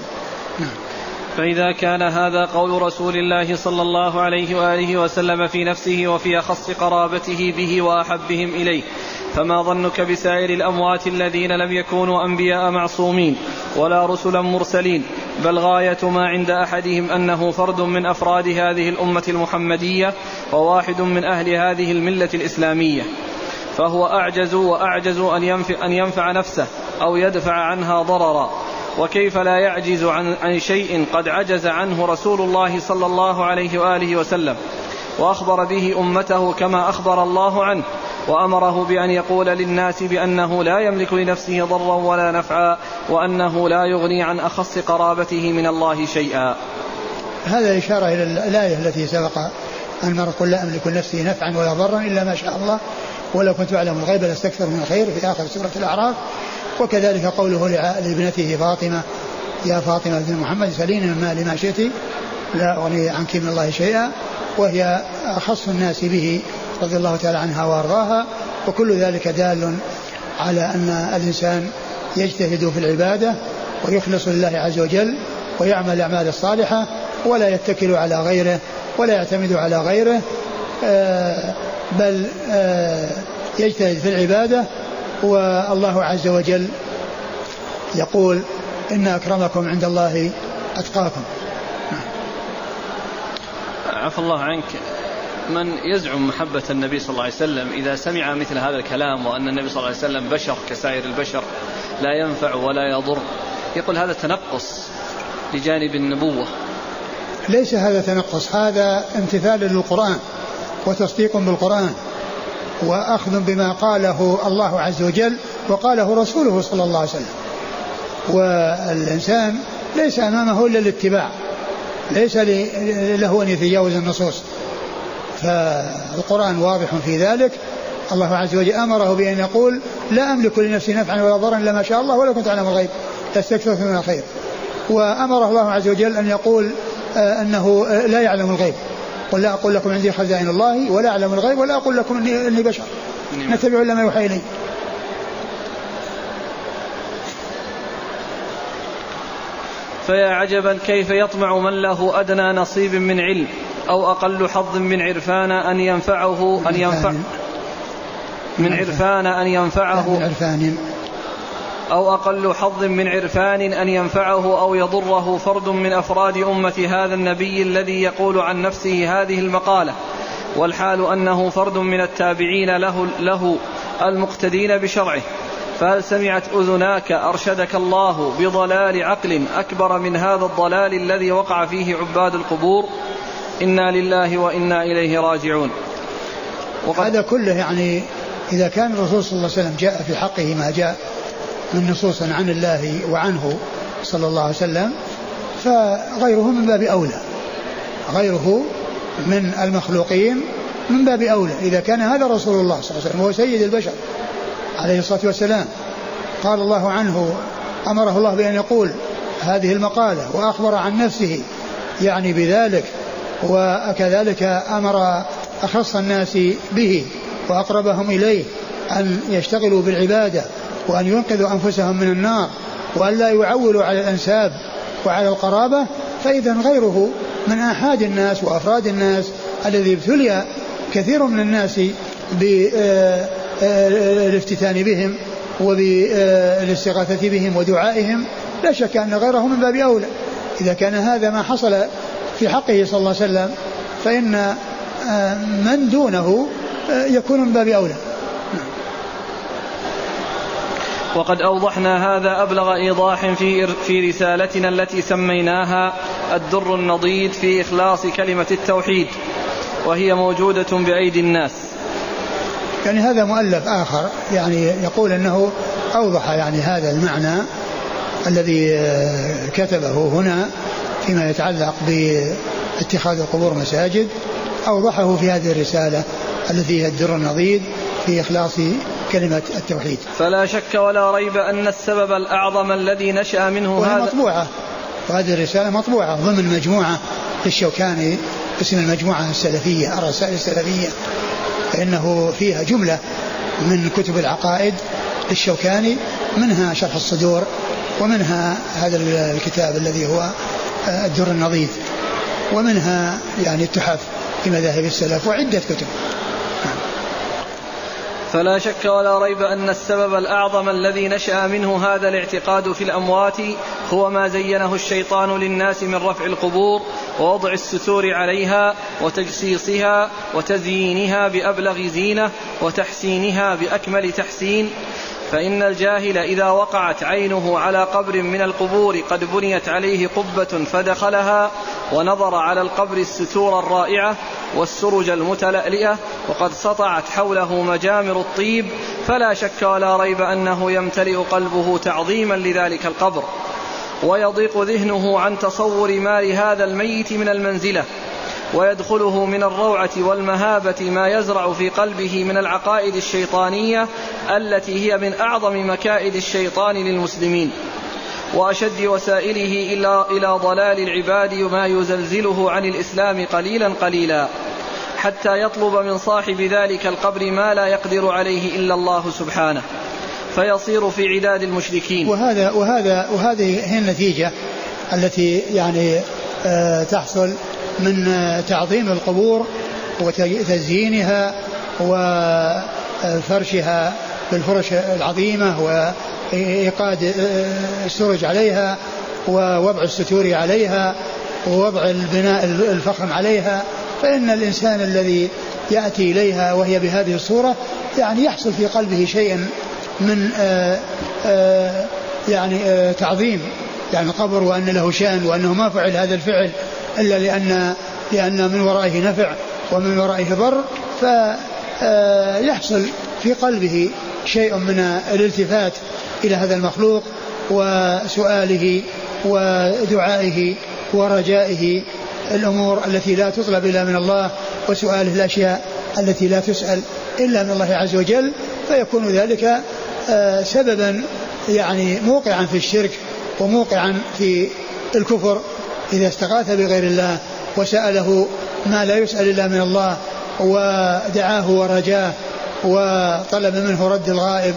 فإذا كان هذا قول رسول الله صلى الله عليه وآله وسلم في نفسه وفي أخص قرابته به وأحبهم إليه، فما ظنك بسائر الأموات الذين لم يكونوا أنبياء معصومين ولا رسلا مرسلين، بل غاية ما عند أحدهم أنه فرد من أفراد هذه الأمة المحمدية وواحد من أهل هذه الملة الإسلامية، فهو أعجز أن ينفع نفسه أو يدفع عنها ضررا. وكيف لا يعجز عن شيء قد عجز عنه رسول الله صلى الله عليه وآله وسلم وأخبر به أمته كما أخبر الله عنه، وأمره بأن يقول للناس بأنه لا يملك لنفسه ضرا ولا نفعا وأنه لا يغني عن أخص قرابته من الله شيئا. هذا إشارة إلى الآية التي سبق أن المرء قل لا أملك لنفسي نفعا ولا ضرا إلا ما شاء الله ولو كنت أعلم الغيب لاستكثر من الخير في آخر سورة الأعراف. وكذلك قوله لابنته فاطمة يا فاطمة بن محمد سليني من مال ما شئت لا أغني عنك من الله شيئا، وهي أخص الناس به رضي الله تعالى عنها وأرضاها. وكل ذلك دال على أن الإنسان يجتهد في العبادة ويخلص لله عز وجل ويعمل الأعمال الصالحة ولا يتكل على غيره ولا يعتمد على غيره، بل يجتهد في العبادة. والله عز وجل يقول إن أكرمكم عند الله أتقاكم. عفى الله عنك من يزعم محبة النبي صلى الله عليه وسلم إذا سمع مثل هذا الكلام وأن النبي صلى الله عليه وسلم بشر كسائر البشر لا ينفع ولا يضر، يقول هذا تنقص لجانب النبوة. ليس هذا تنقص، هذا امتثال للقرآن وتصديق بالقرآن وأخذ بما قاله الله عز وجل وقاله رسوله صلى الله عليه وسلم. والإنسان ليس أمامه إلا الاتباع، ليس له أن يتجاوز النصوص، فالقرآن واضح في ذلك. الله عز وجل أمره بأن يقول لا أملك لنفسي نفعا ولا ضرا إلا ما شاء الله ولو كنت أعلم الغيب لاستكثرت من الخير. وأمره الله عز وجل أن يقول أنه لا يعلم الغيب، قل لا أقول لكم عندي خزائن الله ولا أعلم الغيب ولا أقول لكم إني بشر نتبع إلا ما يوحى إلي. فيا عجبا كيف يطمع من له أدنى نصيب من علم أو أقل حظ من عرفان أن ينفعه أو أقل حظ من عرفان أن ينفعه أو يضره فرد من أفراد أمة هذا النبي الذي يقول عن نفسه هذه المقالة، والحال أنه فرد من التابعين له المقتدين بشرعه. فهل سمعت أذناك أرشدك الله بضلال عقل أكبر من هذا الضلال الذي وقع فيه عباد القبور؟ إنا لله وإنا إليه راجعون. هذا كله يعني إذا كان الرسول صلى الله عليه وسلم جاء في حقه ما جاء من نصوص عن الله وعنه صلى الله عليه وسلم، فغيره من باب أولى، غيره من المخلوقين من باب أولى. إذا كان هذا رسول الله صلى الله عليه وسلم وهو سيد البشر عليه الصلاة والسلام، قال الله عنه، أمره الله بأن يقول هذه المقالة وأخبر عن نفسه يعني بذلك، وكذلك أمر أخص الناس به وأقربهم إليه أن يشتغلوا بالعبادة وأن ينقذوا أنفسهم من النار وأن لا يعولوا على الأنساب وعلى القرابة. فإذا غيره من آحاد الناس وأفراد الناس الذي ابتلي كثير من الناس بالافتتان بهم وبالاستغاثة بهم ودعائهم، لا شك أن غيره من باب أولى. إذا كان هذا ما حصل في حقه صلى الله عليه وسلم فإن من دونه يكون من باب أولى. وقد أوضحنا هذا أبلغ إيضاح في رسالتنا التي سميناها الدر النضيد في إخلاص كلمة التوحيد، وهي موجودة بأيدي الناس. يعني هذا مؤلف آخر يعني يقول أنه أوضح يعني هذا المعنى الذي كتبه هنا فيما يتعلق باتخاذ القبور مساجد، أوضحه في هذه الرسالة التي هي الدر النضيد في إخلاص كلمة التوحيد. فلا شك ولا ريب أن السبب الأعظم الذي نشأ منه هذا مطبوعة، وهذه الرسالة مطبوعة ضمن مجموعة للشوكاني اسم المجموعة السلفية، الرسائل السلفية، فإنه فيها جملة من كتب العقائد للشوكاني، منها شرح الصدور ومنها هذا الكتاب الذي هو الدر النضيد، ومنها يعني التحف في مذاهب السلف وعدة كتب. فلا شك ولا ريب أن السبب الأعظم الذي نشأ منه هذا الاعتقاد في الأموات هو ما زينه الشيطان للناس من رفع القبور ووضع الستور عليها وتجصيصها وتزيينها بأبلغ زينة وتحسينها بأكمل تحسين. فإن الجاهل إذا وقعت عينه على قبر من القبور قد بنيت عليه قبة فدخلها ونظر على القبر الستور الرائعة والسرج المتلألئة وقد سطعت حوله مجامر الطيب، فلا شك ولا ريب أنه يمتلئ قلبه تعظيما لذلك القبر، ويضيق ذهنه عن تصور ما لهذا الميت من المنزلة، ويدخله من الروعة والمهابة ما يزرع في قلبه من العقائد الشيطانية التي هي من أعظم مكائد الشيطان للمسلمين وأشد وسائله إلى ضلال العباد، ما يزلزله عن الإسلام قليلا قليلا حتى يطلب من صاحب ذلك القبر ما لا يقدر عليه إلا الله سبحانه، فيصير في عداد المشركين. وهذه هي النتيجة التي يعني تحصل من تعظيم القبور وتزيينها وفرشها بالفرش العظيمة وإيقاد السرج عليها ووضع الستور عليها ووضع البناء الفخم عليها فإن الإنسان الذي يأتي إليها وهي بهذه الصورة يعني يحصل في قلبه شيء من تعظيم يعني القبر، وأن له شأن، وأنه ما فعل هذا الفعل إلا لأن من ورائه نفع ومن ورائه ضر، فيحصل في قلبه شيء من الالتفات إلى هذا المخلوق وسؤاله ودعائه ورجائه الأمور التي لا تطلب إلا من الله، وسؤاله الأشياء التي لا تسأل إلا من الله عز وجل، فيكون ذلك سببا يعني موقعا في الشرك وموقعا في الكفر إذا استغاث بغير الله وسأله ما لا يسأل إلا من الله، ودعاه ورجاه وطلب منه رد الغائب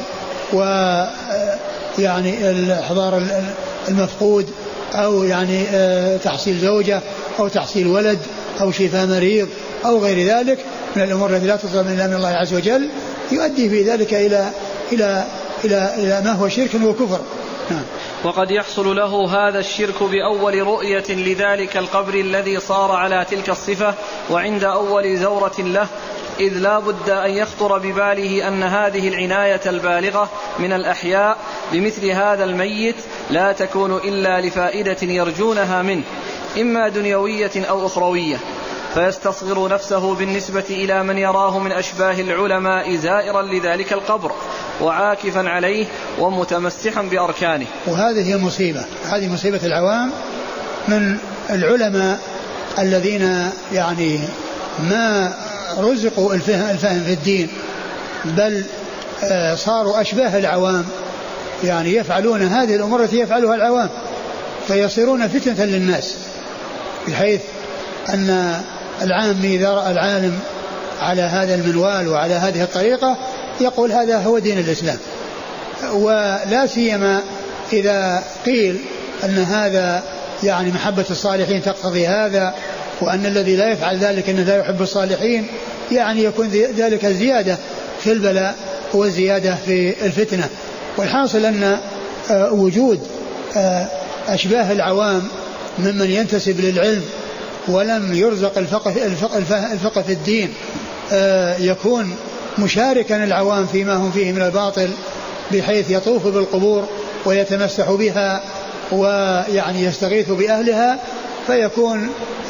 ويعني الإحضار المفقود، أو يعني تحصيل زوجة أو تحصيل ولد أو شفاء مريض أو غير ذلك من الأمور التي لا تطلب إلا من الله عز وجل، يؤدي في ذلك إلى ما هو شرك وكفر. وقد يحصل له هذا الشرك بأول رؤية لذلك القبر الذي صار على تلك الصفة وعند أول زورة له، إذ لا بد أن يخطر بباله أن هذه العناية البالغة من الأحياء بمثل هذا الميت لا تكون إلا لفائدة يرجونها منه، إما دنيوية أو أخروية، فيستصغر نفسه بالنسبة إلى من يراه من أشباه العلماء زائرا لذلك القبر وعاكفا عليه ومتمسحا بأركانه. وهذه هي المصيبة، هذه مصيبة العوام من العلماء الذين يعني ما رزقوا الفهم في الدين، بل صاروا أشباه العوام، يعني يفعلون هذه الأمور التي يفعلها العوام، فيصيرون فتنة للناس، بحيث أن العامي إذا رأى العالم على هذا المنوال وعلى هذه الطريقة يقول هذا هو دين الإسلام، ولا سيما إذا قيل أن هذا يعني محبة الصالحين تقتضي هذا، وأن الذي لا يفعل ذلك أنه لا يحب الصالحين، يعني يكون ذلك زيادة في البلاء وزيادة في الفتنة. والحاصل أن وجود أشباه العوام ممن ينتسب للعلم ولم يرزق الفقه في الدين يكون مشاركا العوام فيما هم فيه من الباطل، بحيث يطوف بالقبور ويتمسح بها ويعني يستغيث بأهلها، فيكون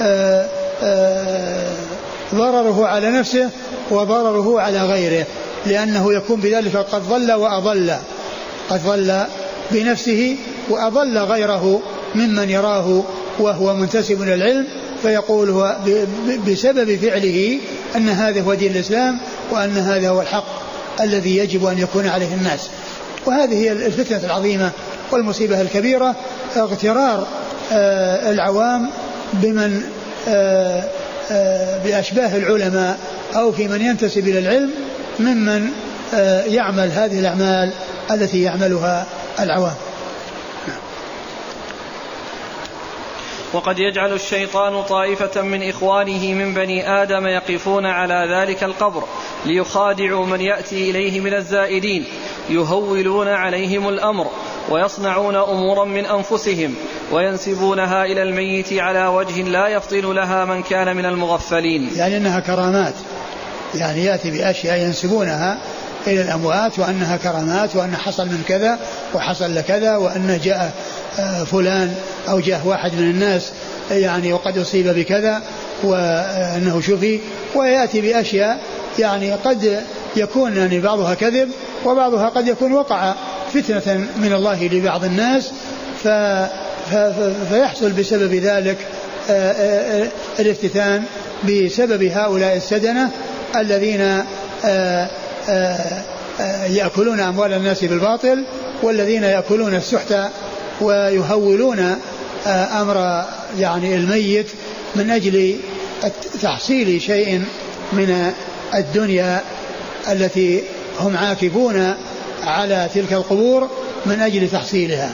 ضرره على نفسه وضرره على غيره، لأنه يكون بذلك قد ضل وأضل، قد ضل بنفسه وأضل غيره ممن يراه وهو منتسب إلى العلم، فيقول هو بسبب فعله أن هذا هو دين الإسلام وأن هذا هو الحق الذي يجب أن يكون عليه الناس. وهذه هي الفتنة العظيمة والمصيبة الكبيرة، اغترار العوام بمن بأشباه العلماء أو في من ينتسب إلى العلم ممن يعمل هذه الأعمال التي يعملها العوام. وقد يجعل الشيطان طائفة من إخوانه من بني آدم يقفون على ذلك القبر ليخادعوا من يأتي إليه من الزائدين، يهولون عليهم الأمر ويصنعون أمورا من أنفسهم وينسبونها إلى الميت على وجه لا يفطن لها من كان من المغفلين. يعني أنها كرامات، يعني يأتي بأشياء ينسبونها إلى الأموات وأنها كرامات، وأن حصل من كذا وحصل لكذا، وأن جاء فلان أو جاء واحد من الناس يعني وقد أصيب بكذا وأنه شفي، ويأتي بأشياء يعني قد يكون يعني بعضها كذب وبعضها قد يكون وقع فتنة من الله لبعض الناس، فيحصل بسبب ذلك الافتتان بسبب هؤلاء السدنة الذين يأكلون أموال الناس بالباطل، والذين يأكلون السحت ويهولون أمر يعني الميت من أجل تحصيل شيء من الدنيا التي هم عاكفون على تلك القبور من أجل تحصيلها.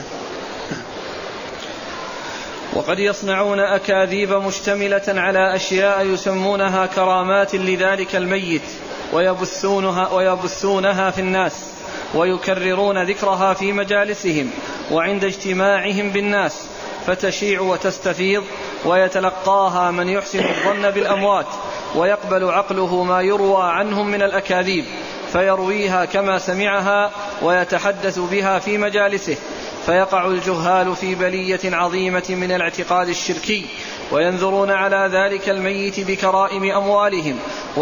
وقد يصنعون أكاذيب مشتملة على أشياء يسمونها كرامات لذلك الميت ويبثونها في الناس، ويكررون ذكرها في مجالسهم وعند اجتماعهم بالناس، فتشيع وتستفيض ويتلقاها من يحسن الظن بالأموات ويقبل عقله ما يروى عنهم من الأكاذيب فيرويها كما سمعها ويتحدث بها في مجالسه، فيقع الجهال في بلية عظيمة من الاعتقاد الشركي، وينظرون على ذلك الميت بكرائم أموالهم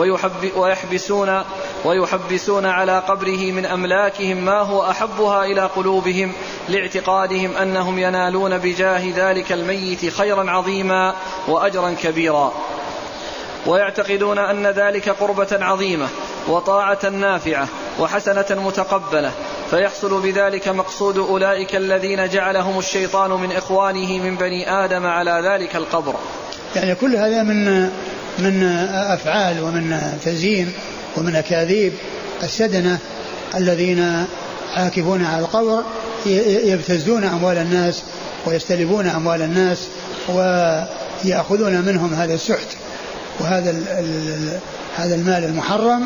ويحبسون على قبره من أملاكهم ما هو أحبها إلى قلوبهم، لاعتقادهم أنهم ينالون بجاه ذلك الميت خيرا عظيما وأجرا كبيرا، ويعتقدون أن ذلك قربة عظيمة وطاعة نافعة وحسنة متقبلة، فيحصل بذلك مقصود أولئك الذين جعلهم الشيطان من إخوانه من بني آدم على ذلك القبر. يعني كل هذا من أفعال ومن تزيين ومن أكاذيب السدنة الذين عاكفون على القبر، يبتزون أموال الناس ويستلبون أموال الناس ويأخذون منهم هذا السحت وهذا المال المحرم،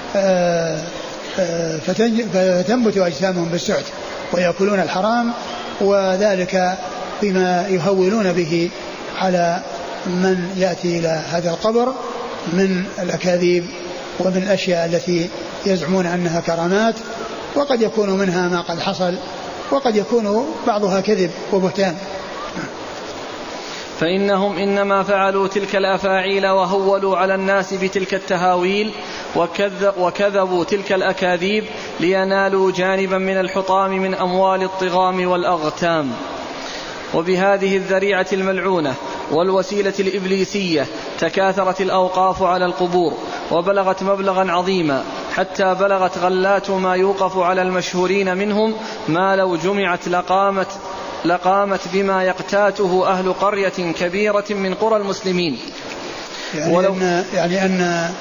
فتنبت أجسامهم بالسحت ويأكلون الحرام، وذلك بما يهولون به على من يأتي إلى هذا القبر من الأكاذيب ومن الأشياء التي يزعمون أنها كرامات، وقد يكون منها ما قد حصل وقد يكون بعضها كذب وبهتان. فإنهم إنما فعلوا تلك الأفاعيل وهولوا على الناس بتلك التهاويل وكذبوا تلك الأكاذيب لينالوا جانبا من الحطام من أموال الطغام والأغتام. وبهذه الذريعة الملعونة والوسيلة الإبليسية تكاثرت الأوقاف على القبور وبلغت مبلغا عظيما، حتى بلغت غلات ما يوقف على المشهورين منهم ما لو جمعت لقامت بما يقتاته أهل قرية كبيرة من قرى المسلمين. يعني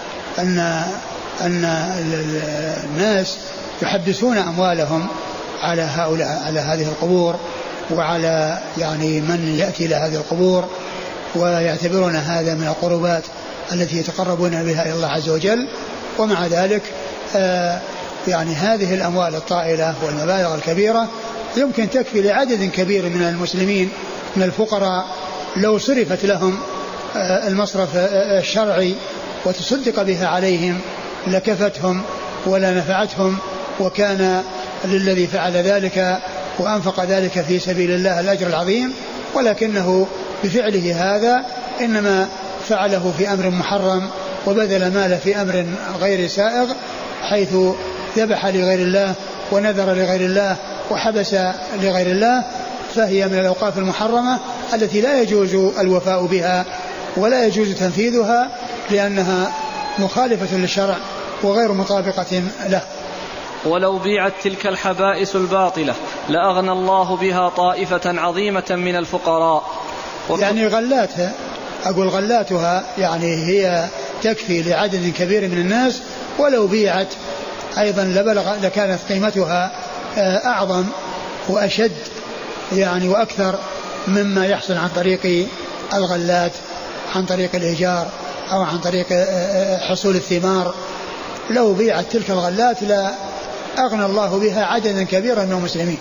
أن الناس يحبسون أموالهم على هذه القبور وعلى يعني من يأتي إلى هذه القبور، ويعتبرون هذا من القربات التي يتقربون بها إلى الله عز وجل. ومع ذلك يعني هذه الأموال الطائلة والمبالغ الكبيرة يمكن تكفي لعدد كبير من المسلمين من الفقراء لو صرفت لهم المصرف الشرعي وتصدق بها عليهم لكفتهم ولا نفعتهم، وكان للذي فعل ذلك وأنفق ذلك في سبيل الله الأجر العظيم، ولكنه بفعله هذا إنما فعله في أمر محرم وبذل ماله في أمر غير سائغ، حيث ذبح لغير الله ونذر لغير الله وحبس لغير الله، فهي من الأوقاف المحرمة التي لا يجوز الوفاء بها ولا يجوز تنفيذها، لأنها مخالفة للشرع وغير مطابقة له. ولو بيعت تلك الحبائس الباطلة لأغنى الله بها طائفة عظيمة من الفقراء. يعني غلاتها، أقول غلاتها يعني هي تكفي لعدد كبير من الناس، ولو بيعت أيضا لكانت قيمتها أعظم وأشد يعني وأكثر مما يحصل عن طريق الغلات، عن طريق الإيجار أو عن طريق حصول الثمار. لو بيعت تلك الغلات لا أغنى الله بها عددا كبيرا من المسلمين.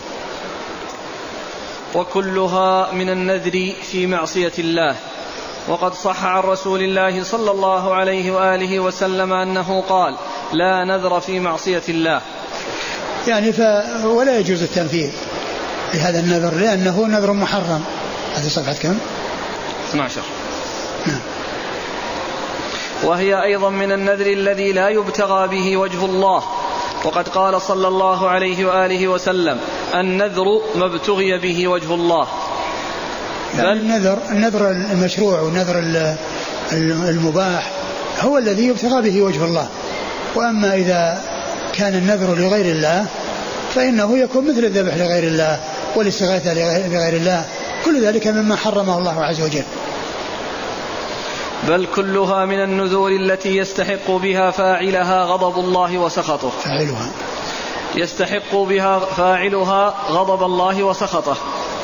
وكلها من النذر في معصية الله. وقد صح عن رسول الله صلى الله عليه وآله وسلم أنه قال: لا نذر في معصية الله. يعني ولا يجوز التنفيذ لهذا النذر لأنه نذر محرم. هذه صفحة كم؟ 12. وهي أيضا من النذر الذي لا يبتغى به وجه الله. وقد قال صلى الله عليه وآله وسلم: النذر ما ابتغي به وجه الله. يعني النذر المشروع والنذر المباح هو الذي يبتغى به وجه الله. وأما إذا كان النذر لغير الله فإنه يكون مثل الذبح لغير الله والاستغاثة لغير الله، كل ذلك مما حرمه الله عز وجل. بل كلها من النذور التي يستحق بها فاعلها غضب الله وسخطه. يستحق بها فاعلها غضب الله وسخطه،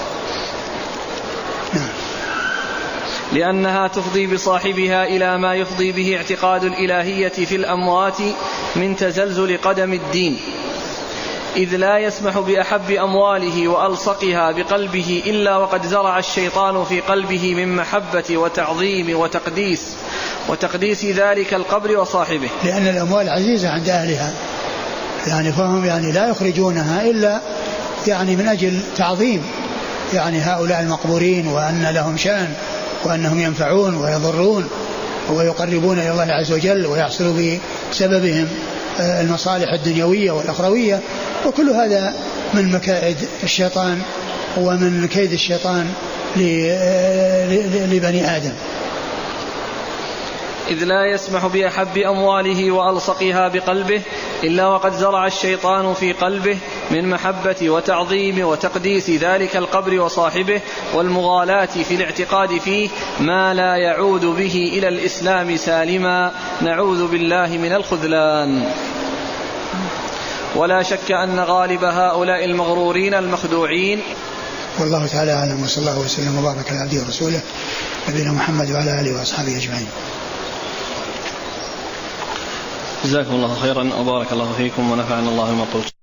لأنها تفضي بصاحبها إلى ما يفضي به اعتقاد الإلهية في الأموات من تزلزل قدم الدين. إذ لا يسمح بأحب أمواله وألصقها بقلبه إلا وقد زرع الشيطان في قلبه من محبة وتعظيم وتقديس ذلك القبر وصاحبه. لأن الأموال عزيزة عند أهلها، يعني فهم يعني لا يخرجونها إلا يعني من أجل تعظيم يعني هؤلاء المقبورين، وأن لهم شأن وأنهم ينفعون ويضرون ويقربون إلى الله عز وجل ويحصل بسببهم المصالح الدنيوية والأخروية. وكل هذا من مكائد الشيطان ومن كيد الشيطان لبني آدم. إذ لا يسمح بأحب أمواله وألصقها بقلبه إلا وقد زرع الشيطان في قلبه من محبة وتعظيم وتقديس ذلك القبر وصاحبه والمغالاة في الاعتقاد فيه ما لا يعود به إلى الإسلام سالما، نعوذ بالله من الخذلان. ولا شك أن غالب هؤلاء المغرورين المخدوعين. والله تعالى أعلم، وصلى الله وسلم وبارك على عبده ورسوله نبينا محمد وعلى آله وأصحابه أجمعين. جزاكم الله خيرا وبارك الله فيكم ونفعنا الله بما قلت.